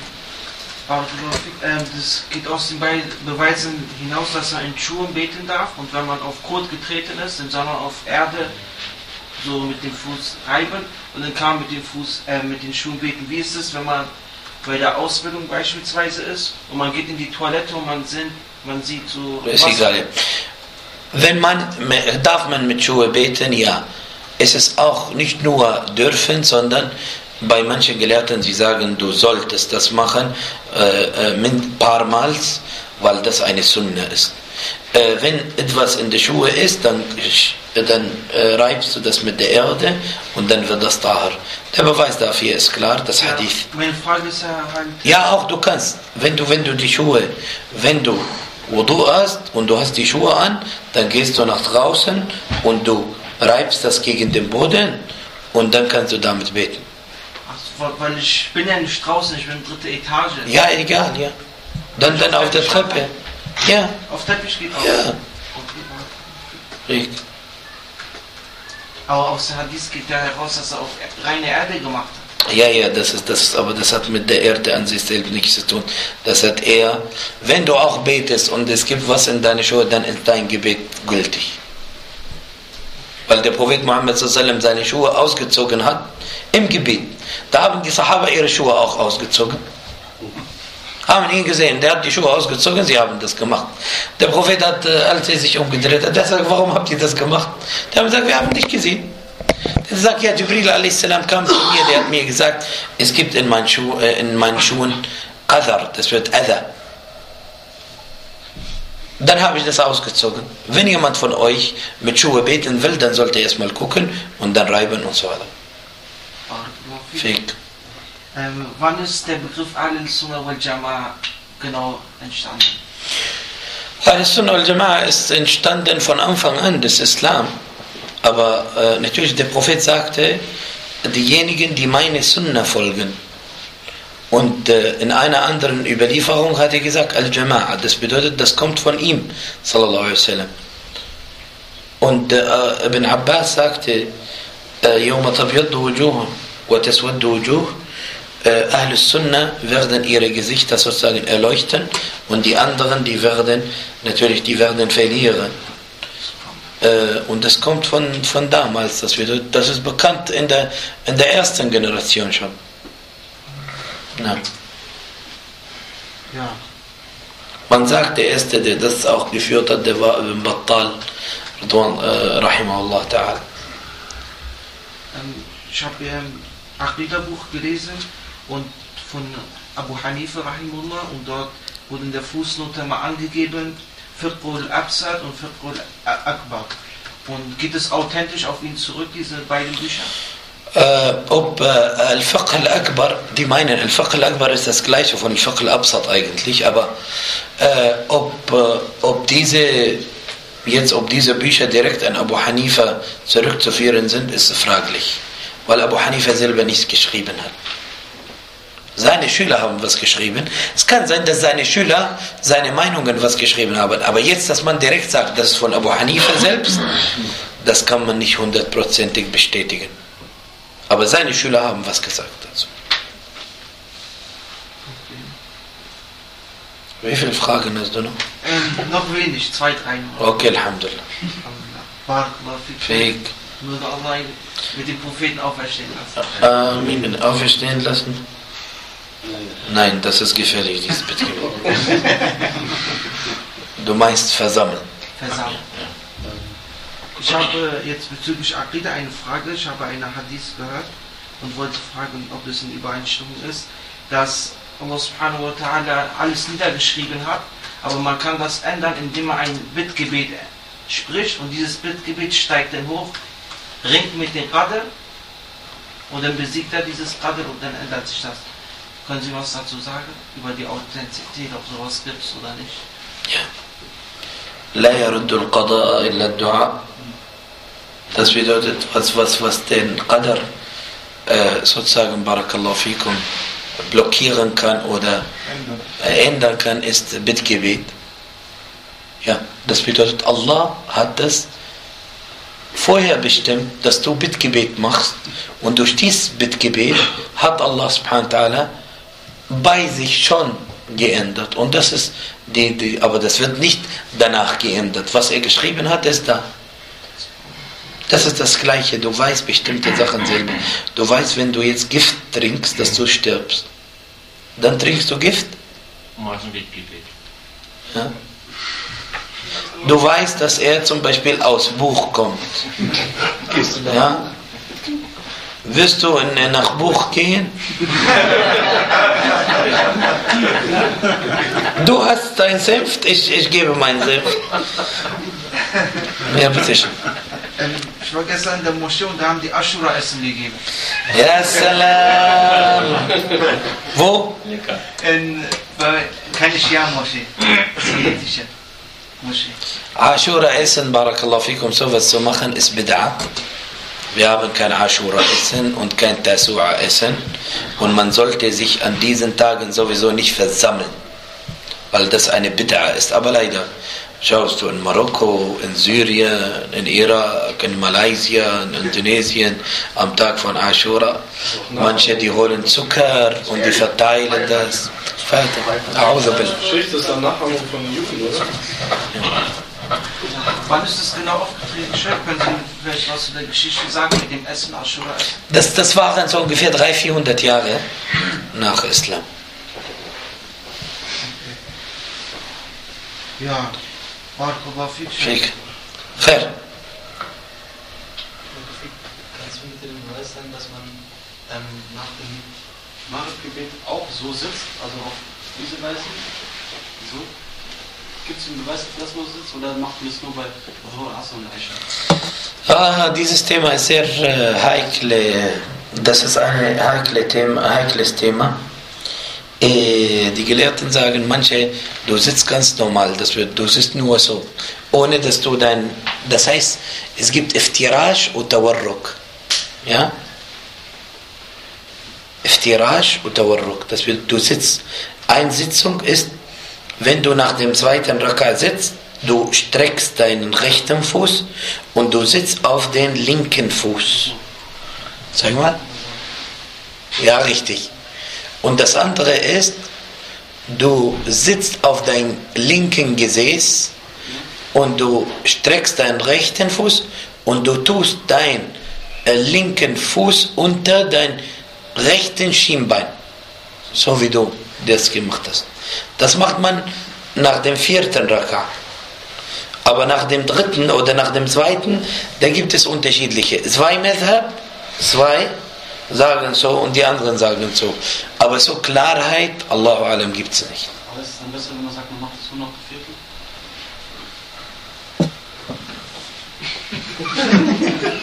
Speaker 2: Das geht aus den Beweisen hinaus, dass man in Schuhen beten darf und wenn man auf Kot getreten ist, dann soll man auf Erde so mit dem Fuß reiben und dann kann man mit dem Fuß, mit den Schuhen beten. Wie ist es, wenn man bei der Ausbildung beispielsweise ist und man geht in die Toilette und man sieht so...
Speaker 6: Ist egal. Darf man mit Schuhe beten? Ja. Es ist auch nicht nur dürfen, sondern bei manchen Gelehrten, sie sagen, du solltest das machen, ein paar Mal, weil das eine Sunna ist. Wenn etwas in der Schuhe ist, dann reibst du das mit der Erde und dann wird das Tahar. Der Beweis dafür ist klar, das Hadith.
Speaker 2: Meine Frage ist ja halt...
Speaker 6: Ja, auch du kannst, wenn du die Schuhe, wenn du Wudu hast und du hast die Schuhe an, dann gehst du nach draußen und du reibst das gegen den Boden und dann kannst du damit beten.
Speaker 2: Weil ich bin ja nicht draußen, ich bin 3. Etage.
Speaker 6: Ja, egal, ja. Dann auf der Treppe. Ja.
Speaker 2: Auf Teppich geht auch.
Speaker 6: Ja.
Speaker 2: Okay. Aber aus der Hadith geht ja heraus, dass er auf reine Erde gemacht hat.
Speaker 6: Ja, aber das hat mit der Erde an sich selbst nichts zu tun. Das hat eher, wenn du auch betest und es gibt was in deine Schuhe, dann ist dein Gebet gültig. Weil der Prophet Muhammad seine Schuhe ausgezogen hat im Gebet. Da haben die Sahaba ihre Schuhe auch ausgezogen. Haben ihn gesehen, der hat die Schuhe ausgezogen, sie haben das gemacht. Der Prophet hat, als er sich umgedreht hat, der sagt, warum habt ihr das gemacht? Die haben gesagt, wir haben dich gesehen. Der sagt, ja, Jibril a.s. kam zu mir, der hat mir gesagt, es gibt in meinen Schuhen Qadar, das wird Adha. Dann habe ich das ausgezogen. Wenn jemand von euch mit Schuhe beten will, dann sollte er erstmal gucken und dann reiben und so weiter. Fick.
Speaker 2: Wann ist der Begriff Ahl-Sunnah wal Jama'a genau entstanden?
Speaker 6: Ahl-Sunnah wal Jama'a ist entstanden von Anfang an des Islam. Aber natürlich, der Prophet sagte, diejenigen, die meine Sunnah folgen. Und in einer anderen Überlieferung hat er gesagt, Al-Jama'a. Das bedeutet, das kommt von ihm, sallallahu alaihi wasallam. Und Ibn Abbas sagte, يوم تبيض وجوه وتسود وجوه, Ahl Sunnah werden ihre Gesichter sozusagen erleuchten und die anderen, die werden verlieren. Und das kommt von damals, das ist bekannt in der ersten Generation schon. Ja.
Speaker 2: Ja.
Speaker 6: Man sagt, der erste, der das auch geführt hat, der war Ibn Battal, rahimahullah ta'ala.
Speaker 2: Ich habe ein Aqidah-Buch gelesen und von Abu Hanifa rahimahullah und dort wurde in der Fußnote mal angegeben Fiqhul Absad und Fiqhul Akbar. Und geht es authentisch auf ihn zurück, diese beiden Bücher?
Speaker 6: Ob Al-Fiqh al-Akbar, die meinen, Al-Fiqh al-Akbar ist das gleiche von Al-Fiqh al-Absad eigentlich, aber ob diese Bücher direkt an Abu Hanifa zurückzuführen sind, ist fraglich, weil Abu Hanifa selber nichts geschrieben hat. Seine Schüler haben was geschrieben. Es kann sein, dass seine Schüler seine Meinungen was geschrieben haben, aber jetzt, dass man direkt sagt, das ist von Abu Hanifa selbst, das kann man nicht 100%ig bestätigen. Aber seine Schüler haben was gesagt dazu. Wie viele Fragen hast du noch?
Speaker 2: Noch wenig, 2, 3 noch.
Speaker 6: Okay, Alhamdulillah.
Speaker 2: Barakallahu
Speaker 6: Fik.
Speaker 2: Möge Allah mit dem Propheten auferstehen lassen.
Speaker 6: Amen. Auferstehen lassen? Nein, das ist gefährlich, dieses Betrieb. Du meinst versammeln.
Speaker 2: Versammeln. Ich habe jetzt bezüglich Aqidah eine Frage. Ich habe eine Hadith gehört und wollte fragen, ob es in Übereinstimmung ist, dass Allah subhanahu wa ta'ala alles niedergeschrieben hat, aber man kann das ändern, indem man ein Bittgebet spricht und dieses Bittgebet steigt dann hoch, ringt mit dem Qadr und dann besiegt er dieses Qadr und dann ändert sich das. Können Sie was dazu sagen? Über die Authentizität, ob sowas gibt es oder nicht?
Speaker 6: Ja. لا يرد القضاء إلا الدعاء. Das bedeutet, was den Qadr sozusagen, Barakallahu fikum, blockieren kann oder ändern kann, ist Bittgebet. Ja, das bedeutet, Allah hat das vorher bestimmt, dass du Bittgebet machst, und durch dieses Bittgebet hat Allah subhanahu wa ta'ala bei sich schon geändert, und das ist aber das wird nicht danach geändert. Was er geschrieben hat, ist da. Das ist das Gleiche. Du weißt bestimmte Sachen selber. Du weißt, wenn du jetzt Gift trinkst, dass du stirbst. Dann trinkst du Gift. Ja? Du weißt, dass er zum Beispiel aus Buch kommt. Ja? Wirst du nach Buch gehen? Du hast dein Senf, ich gebe meinen Senf. Ja, bitte schön.
Speaker 2: Ich war gestern in der Moschee und da haben die Ashura-Essen gegeben.
Speaker 6: Ja, salam. Wo?
Speaker 2: Keine Shia-Moschee. Sietische Moschee.
Speaker 6: Ashura essen, Barakallahu fikum, sowas zu machen, ist Bid'a. Wir haben kein Ashura essen und kein Tasu'a essen, und man sollte sich an diesen Tagen sowieso nicht versammeln, weil das eine Bid'a ist. Aber leider schaust du in Marokko, in Syrien, in Irak, in Malaysia, in Indonesien am Tag von Ashura. Manche, die holen Zucker und die verteilen das.
Speaker 4: Schicht ist dann Nachahmung von den Juden, oder?
Speaker 6: Ja.
Speaker 2: Wann ist das genau aufgetreten? Können Sie vielleicht was zu der Geschichte sagen mit dem Essen, Ashura Essen?
Speaker 6: Das waren so ungefähr 300-400 Jahre nach Islam.
Speaker 2: Ja, Barakallahu fik.
Speaker 6: Schick. Khair.
Speaker 8: Kannst du mit dem Beweis sagen, dass man nach dem Maghrib-Gebet auch so sitzt, also auf diese Weise? So? Gibt es einen Beweis dafür, dass man so sitzt, oder macht man das nur bei Dhuhr, Asr und Aisha?
Speaker 6: Dieses Thema ist sehr heikel. Das ist ein heikles Thema. Die Gelehrten sagen, manche, du sitzt ganz normal, du sitzt nur so, ohne dass du das heißt, es gibt Iftirash und Tawarruk. Ja? Iftirash und Tawarruk. Das bedeutet, du sitzt. Eine Sitzung ist, wenn du nach dem zweiten Raka sitzt, du streckst deinen rechten Fuß und du sitzt auf den linken Fuß. Sag mal. Ja, richtig. Und das andere ist, du sitzt auf deinem linken Gesäß und du streckst deinen rechten Fuß und du tust deinen linken Fuß unter dein rechten Schienbein. So wie du das gemacht hast. Das macht man nach dem 4. Raka. Aber nach dem 3. oder nach dem 2., da gibt es unterschiedliche. 2 Madhab, 2 sagen so und die anderen sagen so. Aber so Klarheit, Allahu Alam, gibt es nicht.
Speaker 8: Aber ist es dann besser, wenn man sagt, man macht es nur noch Viertel?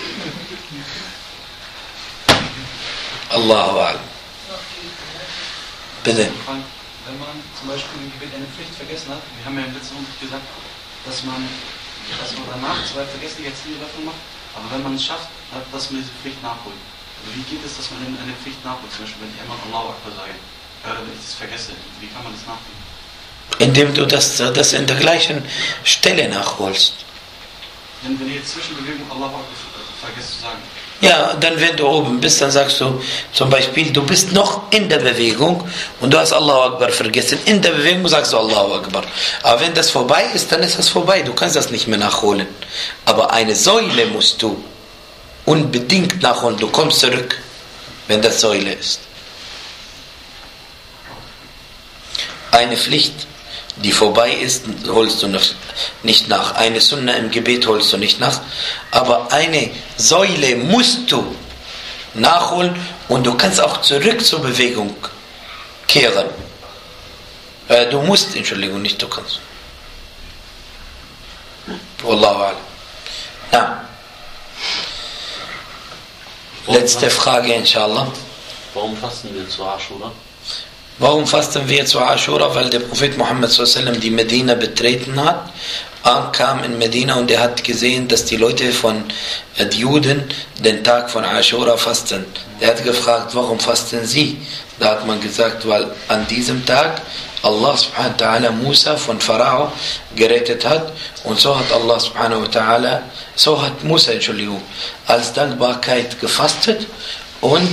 Speaker 6: Allahu Alam. Bitte.
Speaker 8: Wenn man zum Beispiel im Gebet eine Pflicht vergessen hat, wir haben ja im letzten Unterricht gesagt, dass man danach 2 vergessliche Zielöffnungen macht, aber wenn man es schafft, dass man diese Pflicht nachholt. Also wie geht es, dass man eine Pflicht nachholt? Zum Beispiel, wenn ich einmal Allahu Akbar sage, wenn ich das vergesse, wie kann man das nachholen?
Speaker 6: Indem du das in der gleichen Stelle nachholst.
Speaker 8: Wenn ich jetzt Zwischenbewegung Allahu Akbar vergesse zu sagen.
Speaker 6: Ja, dann wenn du oben bist, dann sagst du zum Beispiel, du bist noch in der Bewegung und du hast Allahu Akbar vergessen. In der Bewegung sagst du Allahu Akbar. Aber wenn das vorbei ist, dann ist das vorbei. Du kannst das nicht mehr nachholen. Aber eine Säule musst du unbedingt nachholen. Du kommst zurück, wenn das Säule ist. Eine Pflicht, die vorbei ist, holst du nicht nach. Eine Sunna im Gebet holst du nicht nach. Aber eine Säule musst du nachholen und du kannst auch zurück zur Bewegung kehren. Du musst, Entschuldigung, nicht du kannst. Wallahu a'lam. Ja. Letzte Frage, inshallah.
Speaker 7: Warum fasten wir zu Ashura?
Speaker 6: Warum fasten wir zu Ashura? Weil der Prophet Muhammad s.a.w. die Medina betreten hat, ankam in Medina und er hat gesehen, dass die Leute von die Juden den Tag von Ashura fasten. Er hat gefragt, warum fasten sie? Da hat man gesagt, weil an diesem Tag Allah subhanahu wa ta'ala Musa von Pharao gerettet hat und so hat Allah subhanahu wa ta'ala, so hat Musa, als Dankbarkeit gefastet und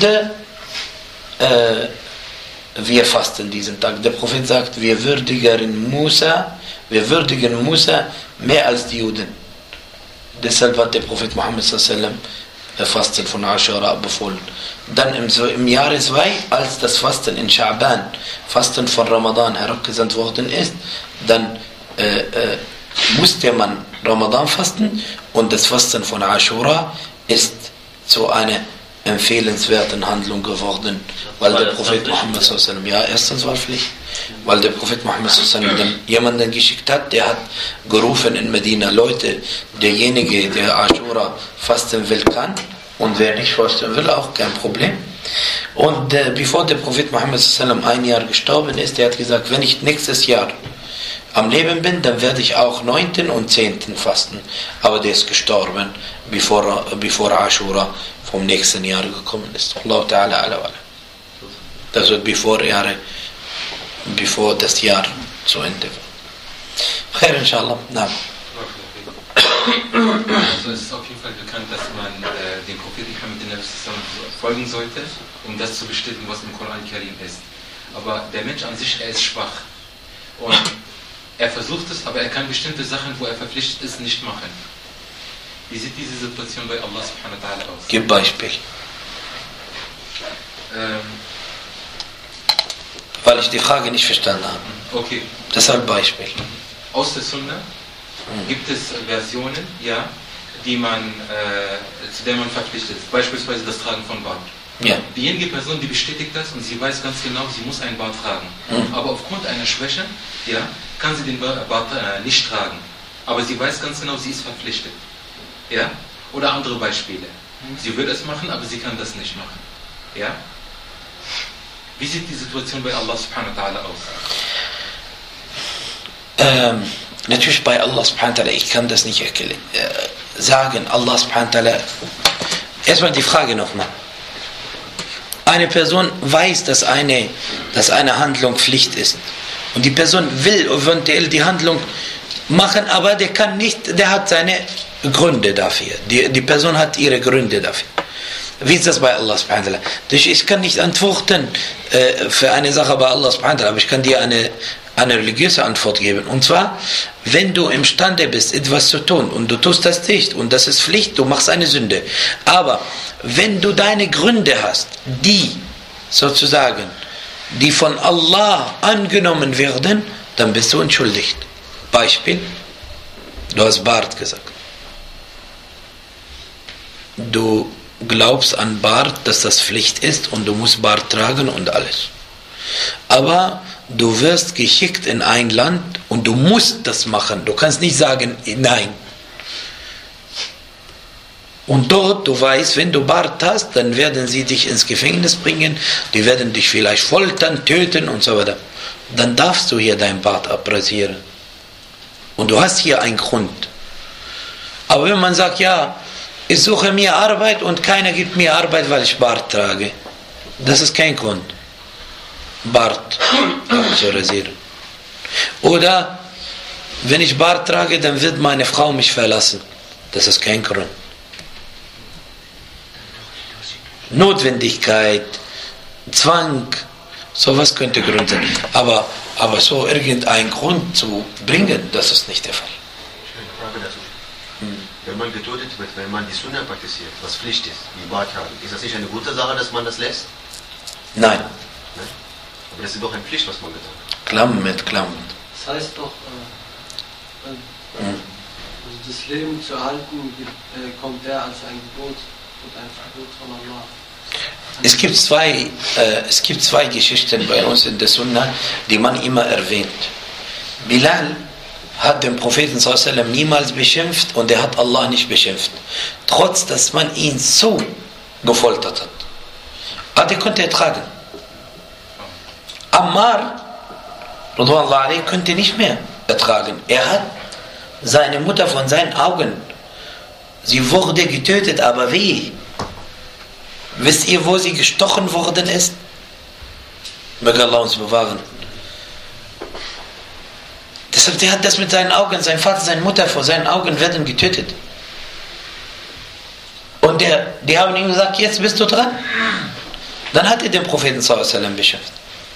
Speaker 6: wir fasten diesen Tag. Der Prophet sagt, wir würdigen Musa mehr als die Juden. Deshalb hat der Prophet Muhammad s.a.w. Fasten von Ashura befohlen. Dann im Jahre 2, als das Fasten in Scha'ban, Fasten von Ramadan herabgesandt worden ist, dann musste man Ramadan fasten und das Fasten von Ashura ist zu einer empfehlenswerten Handlung geworden, weil der Prophet Muhammad s.a.w. ja, erstens war Pflicht, weil der Prophet Muhammad s.a.w. jemanden geschickt hat, der hat gerufen in Medina, Leute, derjenige, der Ashura fasten will, kann, und wer nicht fasten will, auch kein Problem. Und bevor der Prophet Muhammad s.a.w. ein Jahr gestorben ist, der hat gesagt, wenn ich nächstes Jahr am Leben bin, dann werde ich auch 9. und 10. fasten. Aber der ist gestorben, bevor Ashura vom nächsten Jahr gekommen ist. Allah ta'ala ala wala. Das wird bevor das Jahr zu Ende war. Khair inshallah. Nein.
Speaker 9: Also es ist auf jeden Fall bekannt, dass man dem Propheten Muhammad folgen sollte, um das zu bestätigen, was im Koran Karim ist. Aber der Mensch an sich, er ist schwach. Und er versucht es, aber er kann bestimmte Sachen, wo er verpflichtet ist, nicht machen. Wie sieht diese Situation bei Allah subhanahu wa ta'ala aus?
Speaker 6: Gib Beispiel. Weil ich die Frage nicht verstanden habe.
Speaker 9: Okay.
Speaker 6: Deshalb Beispiel.
Speaker 9: Aus der Sunna gibt es Versionen, ja, zu der man verpflichtet ist. Beispielsweise das Tragen von Bart.
Speaker 6: Ja.
Speaker 9: Diejenige Person, die bestätigt das und sie weiß ganz genau, sie muss einen Bart tragen. Aber aufgrund einer Schwäche, ja, kann sie den Bart nicht tragen. Aber sie weiß ganz genau, sie ist verpflichtet. Ja? Oder andere Beispiele. Sie will es machen, aber sie kann das nicht machen. Ja? Wie sieht die Situation bei Allah subhanahu wa ta'ala aus?
Speaker 6: Natürlich bei Allah subhanahu wa ta'ala, ich kann das nicht sagen. Allah subhanahu wa ta'ala. Erstmal die Frage nochmal. Eine Person weiß, dass eine Handlung Pflicht ist. Und die Person will eventuell die Handlung machen, aber der kann nicht, der hat seine Gründe dafür. Die Person hat ihre Gründe dafür. Wie ist das bei Allah subhanahu wa ta'ala? Ich kann nicht antworten für eine Sache bei Allah subhanahu wa ta'ala, aber ich kann dir eine religiöse Antwort geben. Und zwar, wenn du imstande bist, etwas zu tun und du tust das nicht und das ist Pflicht, du machst eine Sünde. Aber wenn du deine Gründe hast, die sozusagen, die von Allah angenommen werden, dann bist du entschuldigt. Beispiel, du hast Bart gesagt. Du glaubst an Bart, dass das Pflicht ist und du musst Bart tragen und alles. Aber du wirst geschickt in ein Land und du musst das machen. Du kannst nicht sagen, nein. Und dort, du weißt, wenn du Bart hast, dann werden sie dich ins Gefängnis bringen, die werden dich vielleicht foltern, töten und so weiter. Dann darfst du hier dein Bart abrasieren. Und du hast hier einen Grund. Aber wenn man sagt, ja, ich suche mir Arbeit und keiner gibt mir Arbeit, weil ich Bart trage, das ist kein Grund, Bart zu rasieren. Oder wenn ich Bart trage, dann wird meine Frau mich verlassen. Das ist kein Grund. Notwendigkeit, Zwang, sowas könnte Grund sein. Aber so irgendeinen Grund zu bringen, das ist nicht der Fall.
Speaker 10: Eine Frage dazu. Wenn man getötet wird, wenn man die Sunna praktiziert, was Pflicht ist, wie Bart tragen, ist das nicht eine gute Sache, dass man das lässt?
Speaker 6: Nein.
Speaker 10: Aber das ist doch eine Pflicht, was man getan hat.
Speaker 6: Klamm mit.
Speaker 11: Das heißt doch, also das Leben zu erhalten, kommt der als ein Gebot und ein Verbot von Allah.
Speaker 6: Es gibt zwei Geschichten bei uns in der Sunna, die man immer erwähnt. Bilal hat den Propheten s.a.w. niemals beschimpft und er hat Allah nicht beschimpft. Trotz, dass man ihn so gefoltert hat. Aber der konnte ertragen. Ammar radhiyallahu anhu konnte nicht mehr ertragen. Er hat seine Mutter von seinen Augen, sie wurde getötet, aber wie? Wisst ihr, wo sie gestochen worden ist? Möge Allah uns bewahren. Deshalb, der hat das mit seinen Augen, sein Vater, seine Mutter vor seinen Augen werden getötet. Und die haben ihm gesagt, jetzt bist du dran. Dann hat er den Propheten sallallahu alaihi wasallam beschäftigt.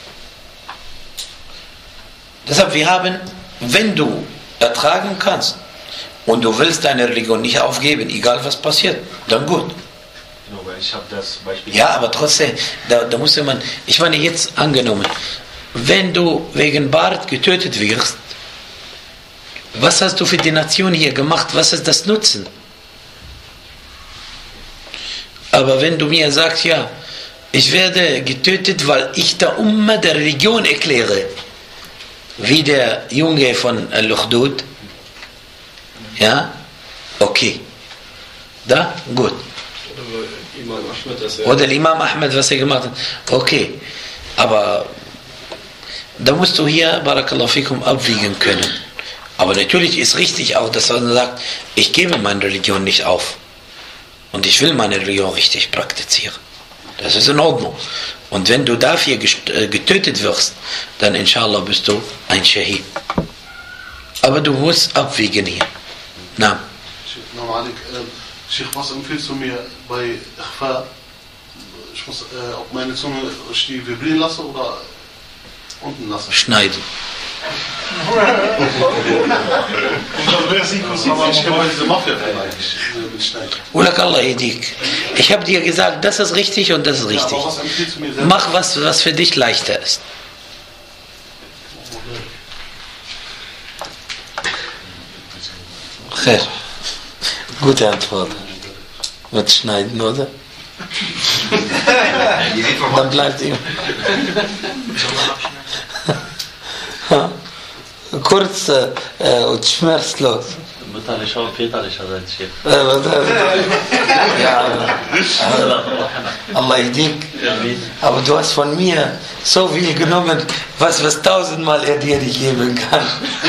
Speaker 6: Deshalb, wir haben, wenn du ertragen kannst und du willst deine Religion nicht aufgeben, egal was passiert, dann gut.
Speaker 10: Genau, weil ich habe das Beispiel.
Speaker 6: Ja, aber trotzdem, da musste man, ich meine jetzt angenommen, wenn du wegen Bart getötet wirst, was hast du für die Nation hier gemacht? Was ist das Nutzen? Aber wenn du mir sagst, ja, ich werde getötet, weil ich der Umma der Religion erkläre, wie der Junge von Al-Ukhdud, ja, okay, da, gut. Oder Imam Ahmed, was er gemacht hat, okay, aber da musst du hier, Barakallahu fikum, abwiegen können. Aber natürlich ist richtig auch, dass man sagt, ich gebe meine Religion nicht auf. Und ich will meine Religion richtig praktizieren. Das ist in Ordnung. Und wenn du dafür getötet wirst, dann inshallah bist du ein Shahid. Aber du musst abwiegen hier. Na.
Speaker 12: Sheikh, was empfiehlst du mir bei Ikhfa? Ich muss auf meine Zunge die vibrieren lassen oder unten lassen?
Speaker 6: Schneiden. Ich habe dir gesagt, das ist richtig und das ist richtig. Mach was für dich leichter ist. Khair. Gute Antwort. Wird schneiden, oder? Dann bleibt ihm. Kurz und schmerzlos.
Speaker 7: mütterlicher und väterlicherseits steht.
Speaker 6: Ja, Allah ihdik. Aber du hast von mir so viel genommen, was 1000-mal er dir nicht geben kann.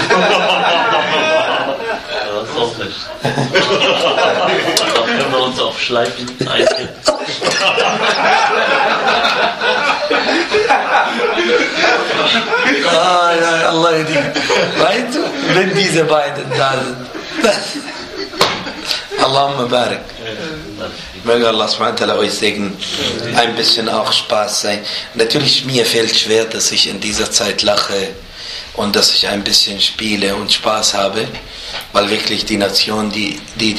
Speaker 7: Das ist auch nicht. Da können wir uns auf Schleifen eingehen.
Speaker 6: Ja, Allah ihdik. Weißt du, wenn diese beiden da sind. Allahumma barik. Möge Allah subhanahu wa ta'ala euch segnen, ein bisschen auch Spaß sein. Natürlich, mir fällt schwer, dass ich in dieser Zeit lache und dass ich ein bisschen spiele und Spaß habe, weil wirklich die Nation, die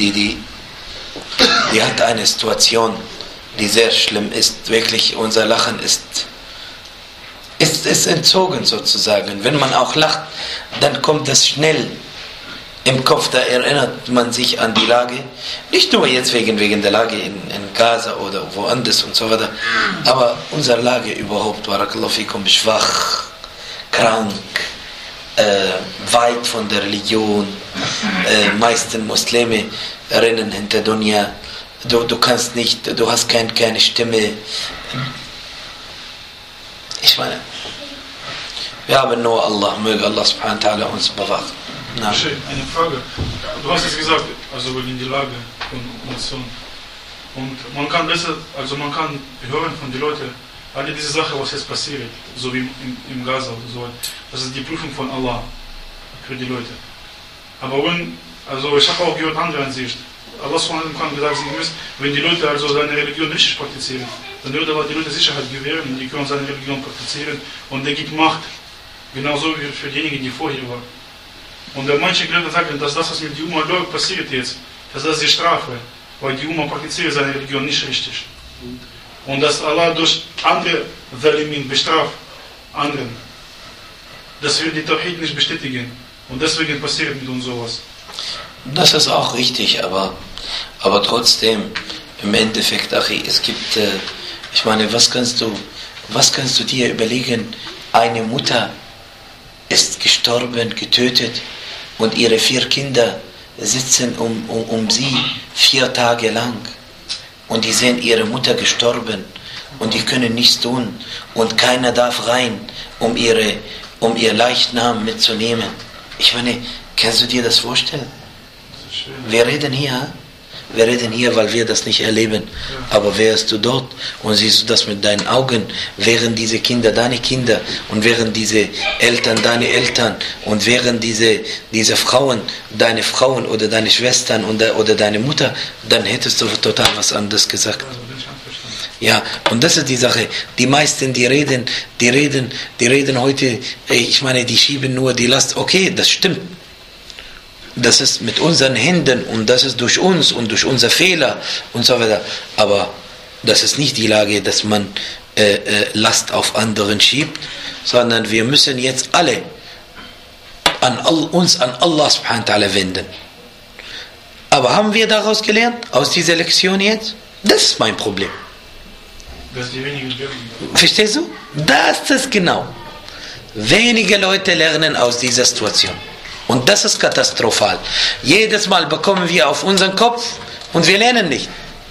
Speaker 6: hat eine Situation, die sehr schlimm ist. Wirklich, unser Lachen ist entzogen sozusagen. Wenn man auch lacht, dann kommt das schnell im Kopf, da erinnert man sich an die Lage, nicht nur jetzt wegen der Lage in Gaza oder woanders und so weiter, aber unsere Lage überhaupt, barakallahu fikum, schwach, krank, weit von der Religion, meisten Muslime rennen hinter Dunya, du kannst nicht, du hast keine Stimme. Ich meine, wir haben nur Allah, möge Allah subhanahu wa ta'ala uns bewahren.
Speaker 3: Eine Frage. Du hast es gesagt, also wegen die Lage von Nation. Und man kann besser, also man kann hören von den Leuten, alle diese Sachen, was jetzt passiert, so wie im Gaza oder so, das ist die Prüfung von Allah für die Leute. Aber also ich habe auch gehört andere Ansicht. Allah kann gesagt, wenn die Leute also seine Religion richtig praktizieren, dann würde aber die Leute Sicherheit gewähren und die können seine Religion praktizieren und der gibt Macht, genauso wie für diejenigen, die vorher waren. Und manche Leute sagen, dass das, was mit der Umma passiert jetzt, dass das die Strafe, weil die Umma praktiziert seine Religion nicht richtig. Und dass Allah durch andere Zalimin bestraft, anderen. Das wird die Tawhid nicht bestätigen. Und deswegen passiert mit uns sowas.
Speaker 6: Das ist auch richtig, aber trotzdem, im Endeffekt, Achi, es gibt, ich meine, was kannst du dir überlegen, eine Mutter ist gestorben, getötet und ihre 4 Kinder sitzen um sie 4 Tage lang und die sehen ihre Mutter gestorben und die können nichts tun und keiner darf rein, um ihr Leichnam mitzunehmen. Ich meine, kannst du dir das vorstellen? Wir reden hier, weil wir das nicht erleben. Aber wärst du dort und siehst du das mit deinen Augen, wären diese Kinder deine Kinder und wären diese Eltern deine Eltern und wären diese Frauen deine Frauen oder deine Schwestern oder deine Mutter, dann hättest du total was anderes gesagt. Ja, und das ist die Sache. Die meisten, die reden heute, ich meine, die schieben nur die Last. Okay, das stimmt. Das ist mit unseren Händen und das ist durch uns und durch unser Fehler und so weiter. Aber das ist nicht die Lage, dass man Last auf anderen schiebt, sondern wir müssen jetzt alle uns an Allah subhanahu wa ta'ala wenden. Aber haben wir daraus gelernt, aus dieser Lektion jetzt? Das ist mein Problem. Verstehst du? Das ist genau. Wenige Leute lernen aus dieser Situation. Und das ist katastrophal. Jedes Mal bekommen wir auf unseren Kopf und wir lernen nicht.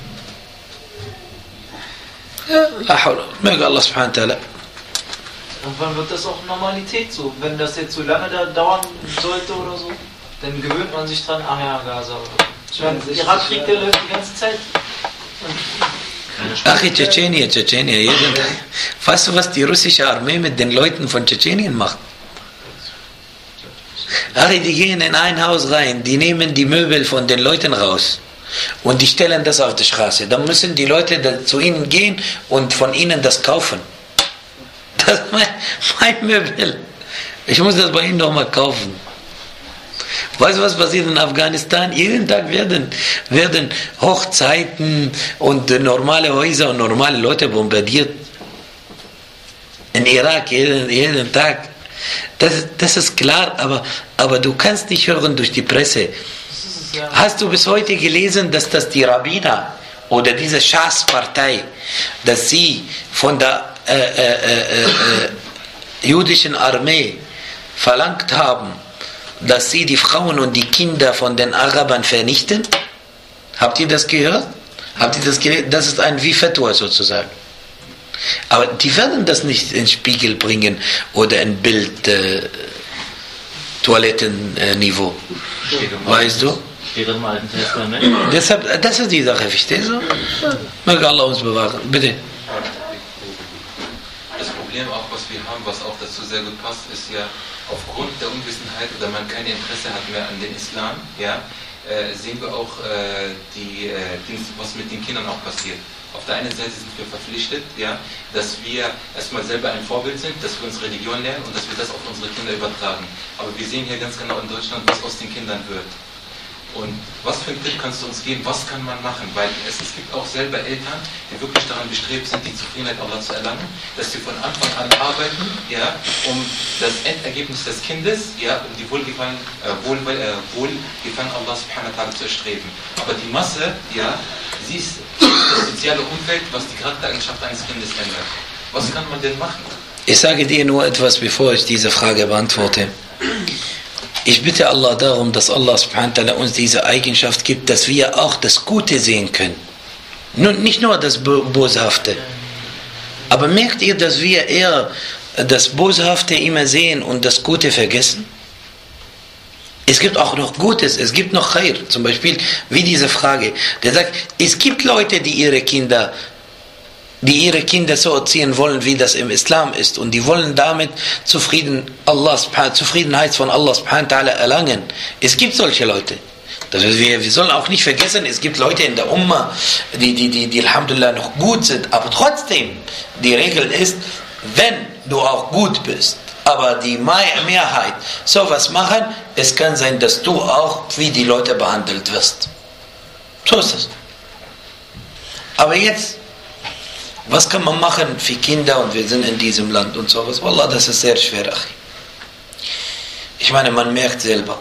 Speaker 6: Möge Allah subhanahu wa ta'ala.
Speaker 13: Und wann wird das auch Normalität so? Wenn das jetzt so lange da dauern sollte oder so, dann gewöhnt man sich dran, ach ja, Gaza oder so. Ich meine, der Irakkrieg, der läuft die ganze Zeit.
Speaker 6: Ach, Tschetschenien. Weißt du, was die russische Armee mit den Leuten von Tschetschenien macht? Ach, die gehen in ein Haus rein, die nehmen die Möbel von den Leuten raus und die stellen das auf die Straße. Dann müssen die Leute zu ihnen gehen und von ihnen das kaufen. Das ist mein Möbel. Ich muss das bei ihnen noch mal kaufen. Weißt du, was passiert in Afghanistan? Jeden Tag werden Hochzeiten und normale Häuser und normale Leute bombardiert. In Irak jeden Tag. Das ist klar, aber du kannst nicht hören durch die Presse. Hast du bis heute gelesen, dass das die Rabbiner oder diese Schahs-Partei, dass sie von der jüdischen Armee verlangt haben, dass sie die Frauen und die Kinder von den Arabern vernichten? Habt ihr das gehört? Habt ihr das gelesen? Das ist ein wie Fatwa sozusagen. Aber die werden das nicht ins Spiegel bringen oder in Bild Toilettenniveau. Weißt du?
Speaker 7: Steht im Alten Testament.
Speaker 6: Deshalb, das ist die Sache, verstehst du? Möge Allah uns bewahren. Bitte.
Speaker 9: Das Problem auch, was wir haben, was auch dazu sehr gut passt, ist ja, aufgrund der Unwissenheit oder man kein Interesse hat mehr an den Islam, ja, sehen wir auch, was mit den Kindern auch passiert. Auf der einen Seite sind wir verpflichtet, ja, dass wir erstmal selber ein Vorbild sind, dass wir unsere Religion lernen und dass wir das auf unsere Kinder übertragen. Aber wir sehen hier ganz genau in Deutschland, was aus den Kindern wird. Und was für einen Tipp kannst du uns geben, was kann man machen? Weil es gibt auch selber Eltern, die wirklich daran bestrebt sind, die Zufriedenheit Allah zu erlangen, dass sie von Anfang an arbeiten, ja, um das Endergebnis des Kindes, ja, um die Wohlgefallen Allah subhanahu wa ta'ala zu erstreben. Aber die Masse, ja, sie ist das soziale Umfeld, was die Charaktereigenschaft eines Kindes ändert. Was kann man denn machen?
Speaker 6: Ich sage dir nur etwas, bevor ich diese Frage beantworte. Ich bitte Allah darum, dass Allah subhanahu wa ta'ala uns diese Eigenschaft gibt, dass wir auch das Gute sehen können. Nicht nur das Boshafte. Aber merkt ihr, dass wir eher das Boshafte immer sehen und das Gute vergessen? Es gibt auch noch Gutes, es gibt noch Khair. Zum Beispiel wie diese Frage. Der sagt, es gibt Leute, die ihre Kinder so erziehen wollen, wie das im Islam ist. Und die wollen damit Zufriedenheit von Allah subhanahu wa ta'ala erlangen. Es gibt solche Leute. Das heißt, wir sollen auch nicht vergessen, es gibt Leute in der Umma, die Alhamdulillah noch gut sind. Aber trotzdem, die Regel ist, wenn du auch gut bist, aber die Mehrheit sowas machen, es kann sein, dass du auch wie die Leute behandelt wirst. So ist es. Aber jetzt, was kann man machen für Kinder und wir sind in diesem Land und sowas? Wallah, das ist sehr schwer. Ich meine, man merkt selber,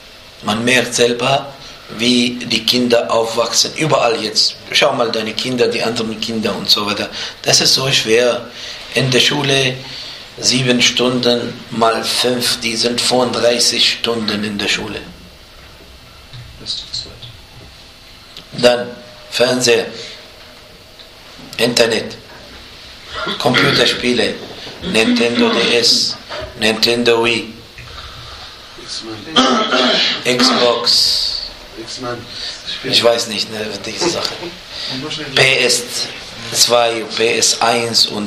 Speaker 6: wie die Kinder aufwachsen. Überall jetzt. Schau mal deine Kinder, die anderen Kinder und so weiter. Das ist so schwer. In der Schule 7 Stunden mal 5, die sind 35 Stunden in der Schule. Dann Fernseher, Internet. Computerspiele, Nintendo DS, Nintendo Wii, Xbox, ich weiß nicht, ne, diese Sache. PS2, PS1 und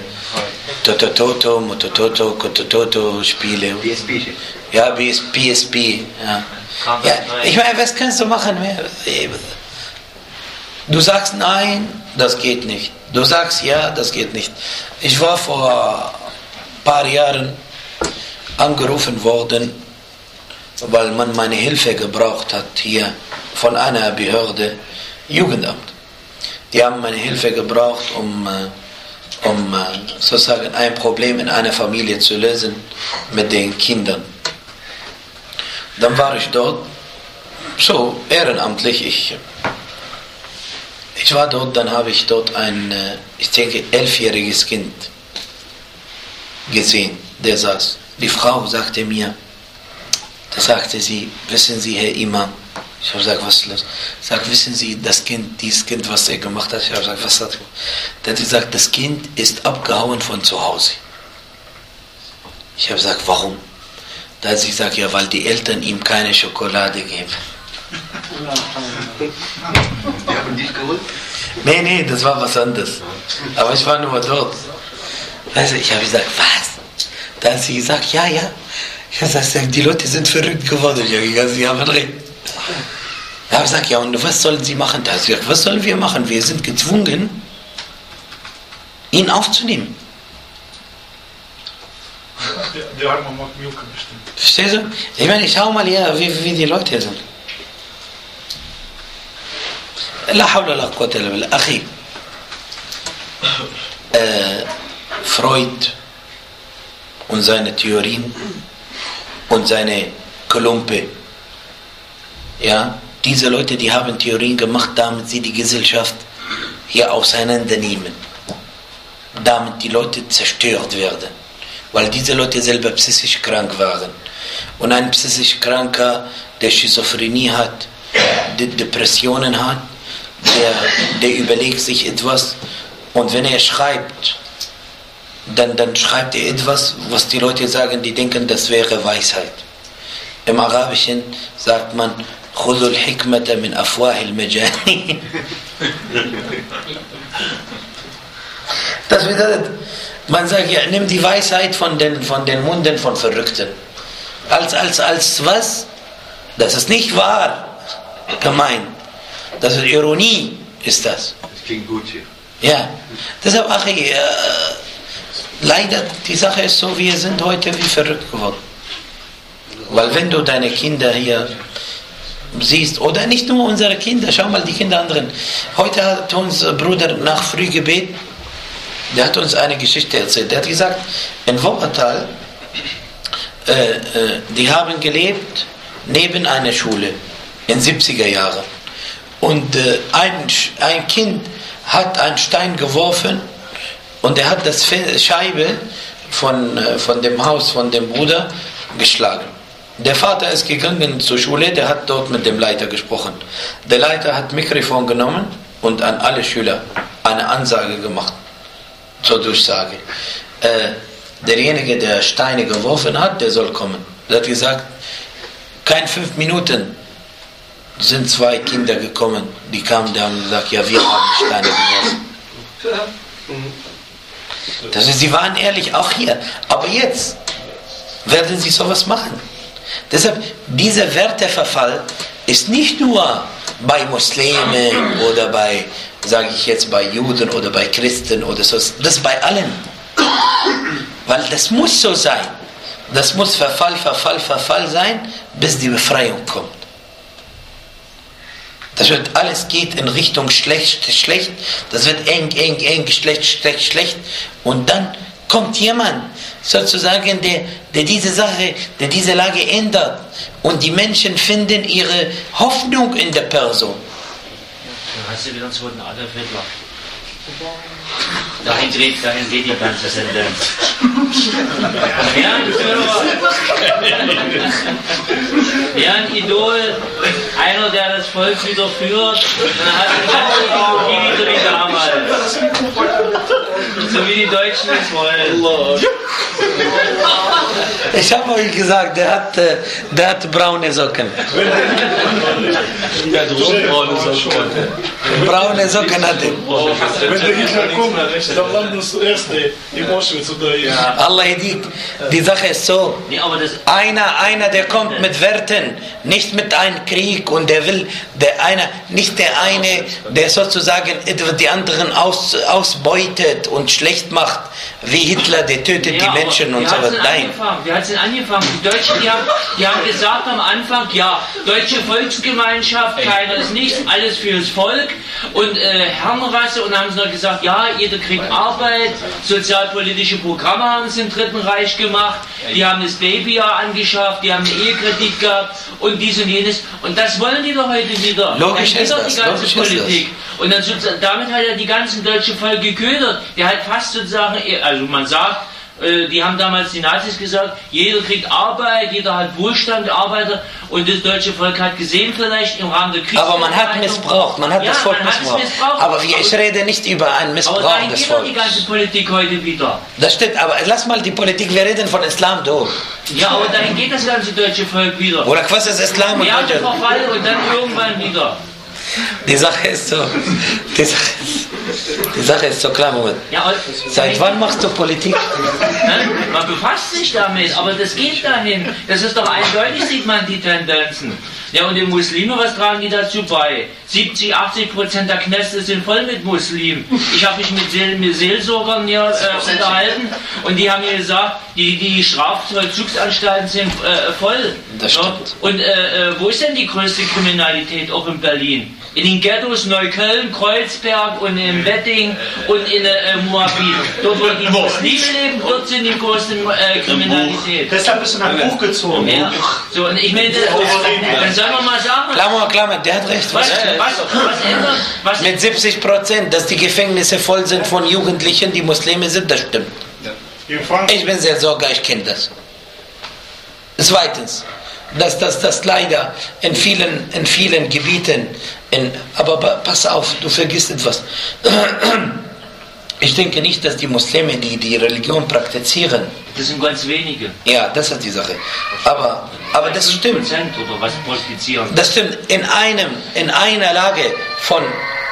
Speaker 6: Motototo Spiele. Ja, PSP. Ja. Ja, ich meine, was kannst du machen? Du sagst nein, das geht nicht. Du sagst ja, das geht nicht. Ich war vor ein paar Jahren angerufen worden, weil man meine Hilfe gebraucht hat hier von einer Behörde, Jugendamt. Die haben meine Hilfe gebraucht, um sozusagen ein Problem in einer Familie zu lösen mit den Kindern. Dann war ich dort, so ehrenamtlich. Ich war dort, dann habe ich dort ein, ich denke, 11-jähriges Kind gesehen, der saß. Die Frau sagte mir, da sagte sie, wissen Sie, Herr Imam, ich habe gesagt, was ist los? Sagt, wissen Sie, das Kind, dieses Kind, was er gemacht hat, ich habe gesagt, was hat er gemacht? Der hat gesagt, das Kind ist abgehauen von zu Hause. Ich habe gesagt, warum? Da hat sie gesagt, ja, weil die Eltern ihm keine Schokolade geben.
Speaker 10: Die haben dich geholt?
Speaker 6: Nee, das war was anderes. Aber ich war nur dort. Also ich habe gesagt, was? Da hat sie gesagt, ja. Ich habe gesagt, die Leute sind verrückt geworden. Ich habe gesagt, sie haben recht. Ich habe gesagt, ja, und was sollen sie machen? Da hat sie gesagt, was sollen wir machen? Wir sind gezwungen, ihn aufzunehmen.
Speaker 3: Der Arme mag Milka bestimmt.
Speaker 6: Verstehst du? Ich meine, schau mal hier, wie die Leute hier sind. La hawla la quwwata illa billah. Akhi, Freud und seine Theorien und seine Klumpe, ja, diese Leute, die haben Theorien gemacht, damit sie die Gesellschaft hier auseinandernehmen, damit die Leute zerstört werden, weil diese Leute selber psychisch krank waren. Und ein psychisch Kranker, der Schizophrenie hat, der Depressionen hat, der überlegt sich etwas, und wenn er schreibt, dann schreibt er etwas, was die Leute sagen, die denken, das wäre Weisheit. Im Arabischen sagt man, خُذُوا الْحِكْمَةَ مِنْ أَفْوَاهِ الْمَجَانِينَ. Das bedeutet, man sagt, ja, nimm die Weisheit von den Munden von Verrückten. Als was? Das ist nicht wahr gemeint. Das ist Ironie, ist das.
Speaker 10: Das klingt gut hier.
Speaker 6: Ja, deshalb, Achi, leider, die Sache ist so, wir sind heute wie verrückt geworden. Weil wenn du deine Kinder hier siehst, oder nicht nur unsere Kinder, schau mal die Kinder anderen. Heute hat uns Bruder nach Frühgebet, der hat uns eine Geschichte erzählt. Der hat gesagt, in Wuppertal, die haben gelebt neben einer Schule in 70er Jahren. Und ein Kind hat einen Stein geworfen und er hat das Scheibe von dem Haus von dem Bruder geschlagen. Der Vater ist gegangen zur Schule, der hat dort mit dem Leiter gesprochen. Der Leiter hat Mikrofon genommen und an alle Schüler eine Ansage gemacht, zur Durchsage. Derjenige, der Steine geworfen hat, der soll kommen. Er hat gesagt, kein 5 Minuten sind 2 Kinder gekommen, die kamen da und gesagt, ja, wir haben Steine geworfen. Das heißt, sie waren ehrlich, auch hier. Aber jetzt werden sie sowas machen. Deshalb, dieser Werteverfall ist nicht nur bei Muslimen oder bei, sage ich jetzt, bei Juden oder bei Christen oder so, das ist bei allen. Weil das muss so sein. Das muss Verfall sein, bis die Befreiung kommt. Das wird, alles geht in Richtung schlecht, das wird eng, schlecht, und dann kommt jemand, sozusagen, der diese Lage ändert, und die Menschen finden ihre Hoffnung in der Person.
Speaker 7: Da heißt ja wieder, uns wurden alle Fettler.
Speaker 14: Dahin geht die ganze Tendenz. Ja, ein Idol, einer, der das Volk wieder führt, dann hat die ganze Ideologie wieder wie damals. So wie die Deutschen es wollen.
Speaker 1: Ich habe euch gesagt, der hat braune Socken.
Speaker 5: Der hat rotbraune Socken.
Speaker 1: Braune Socken hat er.
Speaker 3: Wenn der Hitler kommt, dann landen das erste im Auschwitz oder
Speaker 1: Allah Hidik, die Sache ist so, einer, der kommt mit Werten, nicht mit einem Krieg und der will, nicht der eine, der sozusagen die anderen ausbeutet und schlecht macht, wie Hitler, der tötet die Menschen und so weiter. Nein.
Speaker 14: Wie hat es denn angefangen? Die Deutschen, die haben gesagt am Anfang, ja, deutsche Volksgemeinschaft, keiner ist nichts, alles fürs Volk und Herrenrasse, und haben sie noch gesagt, ja, jeder kriegt Arbeit, sozialpolitische Programme haben sie im Dritten Reich gemacht, die haben das Babyjahr angeschafft, die haben einen Ehekredit gehabt und dies und jenes, und das wollen die doch heute wieder.
Speaker 1: Logisch ist das,
Speaker 14: die ganze Politik. Und dann, damit hat er die ganzen deutsche Volk geködert. Der hat fast sozusagen, also man sagt, die haben damals die Nazis gesagt, jeder kriegt Arbeit, jeder hat Wohlstand, Arbeiter, und das deutsche Volk hat gesehen vielleicht im Rahmen der Kriegsvorbereitung.
Speaker 1: Aber man hat missbraucht, man hat das Volk missbraucht. Aber ich rede nicht über einen Missbrauch des Volkes. Aber
Speaker 14: die ganze Politik heute wieder.
Speaker 1: Das stimmt, aber lass mal die Politik, wir reden von Islam durch.
Speaker 14: Ja, aber dahin geht das ganze deutsche Volk wieder.
Speaker 1: Oder was ist Islam und
Speaker 14: ja, Verfall und dann irgendwann wieder.
Speaker 1: Die Sache ist so, die Sache ist so, klar, Moment.
Speaker 14: Ja,
Speaker 1: seit wann machst du Politik?
Speaker 14: Man befasst sich damit, aber das geht dahin. Das ist doch eindeutig, sieht man die Tendenzen. Ja, und die Muslime, was tragen die dazu bei? 70-80% der Kneste sind voll mit Muslimen. Ich habe mich mit Seelsorgern hier unterhalten und die haben mir gesagt, die Strafvollzugsanstalten sind voll. Das stimmt. Und wo ist denn die größte Kriminalität? Auch in Berlin. In den Ghettos Neukölln, Kreuzberg und in Wedding und in Moabit. Dort, wo die Muslime leben, dort sind die größten Kriminalität.
Speaker 3: Deshalb bist du nach Buch gezogen.
Speaker 14: Ja. So, und ich meine, dann sollen wir mal sagen...
Speaker 1: Klammer, der hat recht.
Speaker 14: Was ändert?
Speaker 1: Mit 70%, dass die Gefängnisse voll sind von Jugendlichen, die Muslime sind, das stimmt. Ich bin sehr sorgreich, ich kenne das. Zweitens, dass das leider in vielen Gebieten, aber pass auf, du vergisst etwas. Ich denke nicht, dass die Muslime, die Religion praktizieren.
Speaker 14: Das sind ganz wenige.
Speaker 1: Ja, das ist die Sache. Aber das stimmt.
Speaker 14: Oder was praktizieren?
Speaker 1: Das stimmt. In einer Lage von...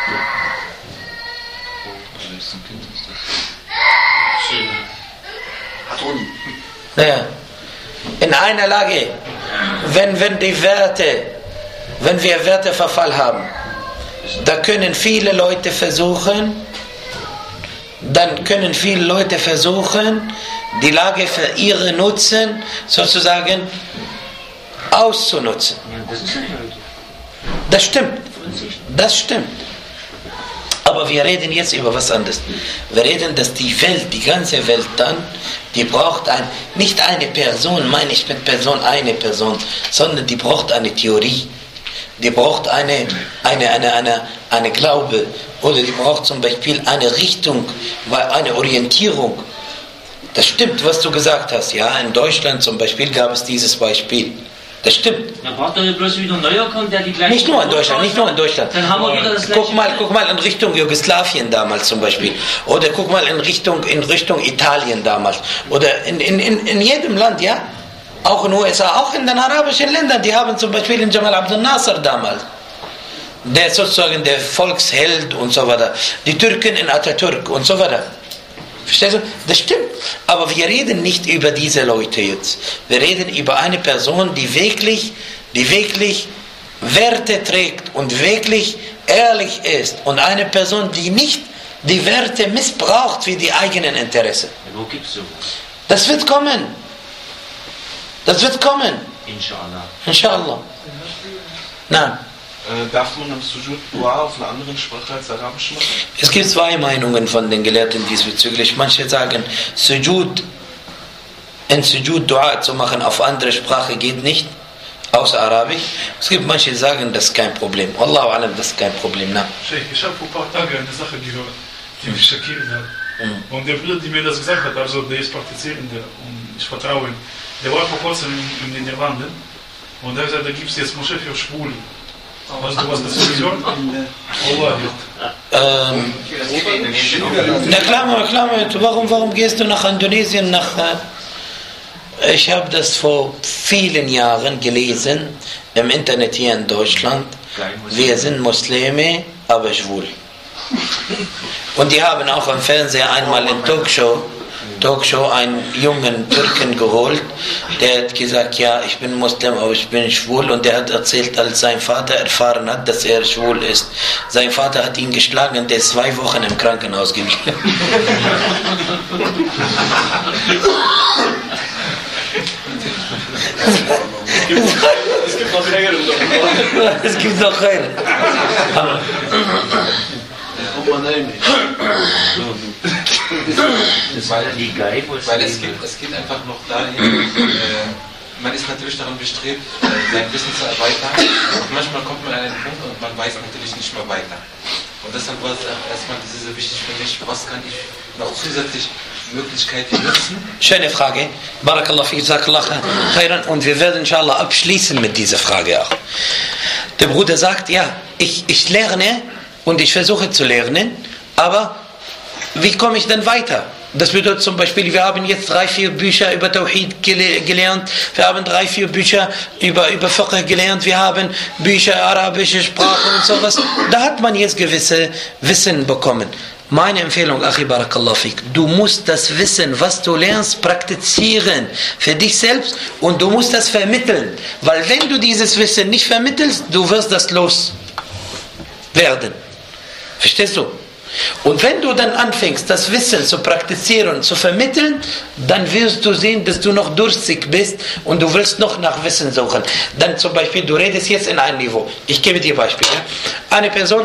Speaker 1: Naja, in einer Lage, wenn wir Werteverfall haben, da können viele Leute versuchen, die Lage für ihre Nutzen sozusagen auszunutzen. Das stimmt. Aber wir reden jetzt über was anderes. Wir reden, dass die ganze Welt dann, die braucht nicht eine Person, meine ich mit Person eine Person, sondern die braucht eine Theorie. Die braucht eine Glaube, oder die braucht zum Beispiel eine Richtung, eine Orientierung. Das stimmt, was du gesagt hast. Ja, in Deutschland zum Beispiel gab es dieses Beispiel. Das stimmt.
Speaker 14: Da braucht doch bloß wieder ein neuer kommen, der die gleiche...
Speaker 1: Nicht nur in Deutschland. Dann haben wir wieder das gleiche... Guck mal in Richtung Jugoslawien damals zum Beispiel. Oder guck mal in Richtung Italien damals. Oder in jedem Land, ja. Auch in den USA, auch in den arabischen Ländern. Die haben zum Beispiel in Jamal Abdel Nasser damals. Der sozusagen der Volksheld und so weiter. Die Türken in Atatürk und so weiter. Verstehst du? Das stimmt. Aber wir reden nicht über diese Leute jetzt. Wir reden über eine Person, die wirklich Werte trägt und wirklich ehrlich ist. Und eine Person, die nicht die Werte missbraucht für die eigenen Interessen.
Speaker 14: Wo gibt's sowas?
Speaker 1: Das wird kommen. Inshallah. Nein.
Speaker 15: Darf man am Sujud Dua auf einer anderen Sprache als Arabisch machen?
Speaker 1: Es gibt zwei Meinungen von den Gelehrten diesbezüglich. Manche sagen, Sujud Dua zu machen auf andere Sprache geht nicht, außer Arabisch. Es gibt manche, die sagen, das ist kein Problem. Wallahu alam, das ist kein Problem. Na.
Speaker 3: Sheikh, ich habe vor ein paar Tagen eine Sache gehört. die mich schockiert hat. Und der Bruder, der mir das gesagt hat, also der ist Praktizierender und ich vertraue ihm, der war vor kurzem in den Niederlanden und der hat gesagt, da gibt es jetzt Moschee für Schwule. Weißt du, was das ist?
Speaker 6: Na klar, warum gehst du nach Indonesien? Ich habe das vor vielen Jahren gelesen, im Internet hier in Deutschland. Wir sind Muslime, aber schwul. Und die haben auch im Fernsehen einmal in Talkshow einen jungen Türken geholt, der hat gesagt, ja, ich bin Muslim, aber ich bin schwul, und der hat erzählt, als sein Vater erfahren hat, dass er schwul ist. Sein Vater hat ihn geschlagen und der ist 2 Wochen im Krankenhaus geblieben.
Speaker 4: Es gibt noch längere.
Speaker 6: Es gibt noch keine.
Speaker 9: Weil es geht einfach noch dahin, man ist natürlich daran bestrebt, sein Wissen zu erweitern. Und manchmal kommt man an einen Punkt und man weiß natürlich nicht mehr weiter. Und deshalb war es erstmal sehr wichtig für mich, was kann ich noch zusätzlich Möglichkeiten nutzen.
Speaker 6: Schöne Frage. Barakallah fi, jazakallah khairan. Und wir werden inshallah abschließen mit dieser Frage auch. Der Bruder sagt, ja, ich lerne und ich versuche zu lernen, aber wie komme ich denn weiter? Das bedeutet zum Beispiel, wir haben jetzt 3-4 Bücher über Tawhid gelernt, wir haben 3-4 Bücher über Fiqh gelernt, wir haben Bücher arabische Sprache und sowas. Da hat man jetzt gewisse Wissen bekommen. Meine Empfehlung, Achi Barakallah Fik, du musst das Wissen, was du lernst, praktizieren für dich selbst und du musst das vermitteln. Weil wenn du dieses Wissen nicht vermittelst, du wirst das loswerden. Verstehst du? Und wenn du dann anfängst, das Wissen zu praktizieren, zu vermitteln, dann wirst du sehen, dass du noch durstig bist und du willst noch nach Wissen suchen. Dann zum Beispiel, du redest jetzt in einem Niveau. Ich gebe dir Beispiele. Eine Person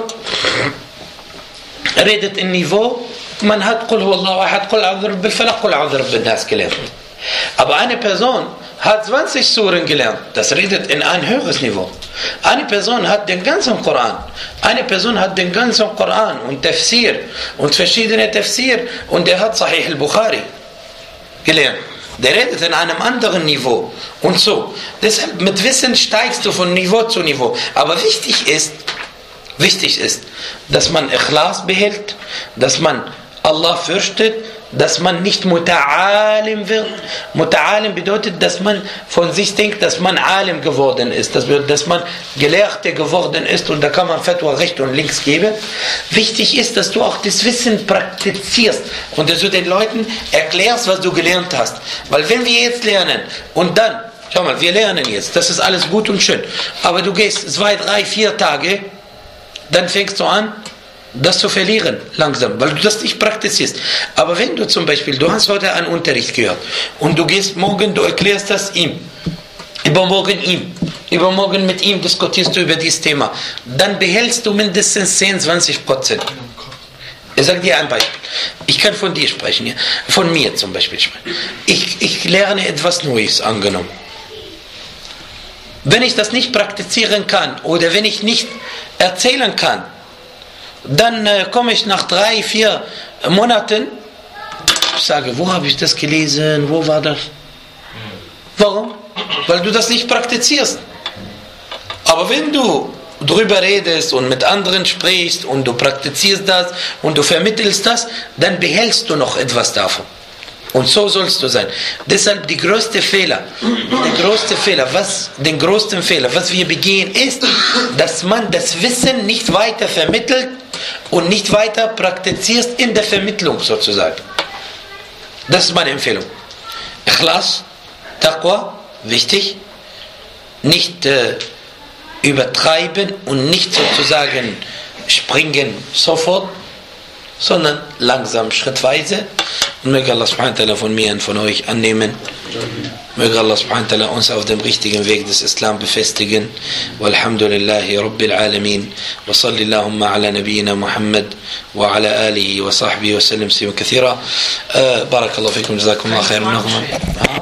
Speaker 6: redet im Niveau, man hat Qul huwallahu ahad, Qul a'udhu birabbil falaq, Qul a'udhu birabbin nas gelernt. Aber eine Person hat 20 Suren gelernt, das redet in ein höheres Niveau. Eine Person hat den ganzen Koran, eine Person hat den ganzen Koran und Tafsir und verschiedene Tafsir und der hat Sahih al-Bukhari gelernt. Der redet in einem anderen Niveau und so. Deshalb mit Wissen steigst du von Niveau zu Niveau. Aber wichtig ist, dass man Ikhlas behält, dass man Allah fürchtet, dass man nicht Muta'alim wird. Muta'alim bedeutet, dass man von sich denkt, dass man Alim geworden ist. Das bedeutet, dass man Gelehrter geworden ist und da kann man Fatwa rechts und links geben. Wichtig ist, dass du auch das Wissen praktizierst und dass du den Leuten erklärst, was du gelernt hast. Weil wenn wir jetzt lernen und dann, schau mal, wir lernen jetzt, das ist alles gut und schön, aber du gehst 2, 3, 4 Tage, dann fängst du an, das zu verlieren, langsam, weil du das nicht praktizierst. Aber wenn du zum Beispiel, du hast heute einen Unterricht gehört und du gehst morgen, du erklärst das ihm, übermorgen mit ihm diskutierst du über dieses Thema, dann behältst du mindestens 10-20%. Ich sage dir ein Beispiel. Ich kann von dir sprechen, ja? Von mir zum Beispiel sprechen. Ich lerne etwas Neues, angenommen. Wenn ich das nicht praktizieren kann oder wenn ich nicht erzählen kann, dann komme ich nach 3-4 Monaten, ich sage, wo habe ich das gelesen, wo war das? Warum? Weil du das nicht praktizierst. Aber wenn du drüber redest und mit anderen sprichst und du praktizierst das und du vermittelst das, dann behältst du noch etwas davon. Und so sollst du sein. Deshalb den größten Fehler, was wir begehen, ist, dass man das Wissen nicht weiter vermittelt und nicht weiter praktiziert in der Vermittlung sozusagen. Das ist meine Empfehlung. Ikhlas, Taqwa, wichtig. Nicht übertreiben und nicht sozusagen springen sofort, sondern langsam, schrittweise. Und möge Allah subhanahu wa ta'ala von mir und von euch annehmen. Möge Allah subhanahu wa ta'ala uns auf dem richtigen Weg des Islam befestigen. Walhamdulillahi Rabbil Alamin. Wa sallallahu ala nabiyyina Muhammad wa ala alihi wa sahbihi wa sallam kathira. Barakallahu fikum, jazakumullah khairan.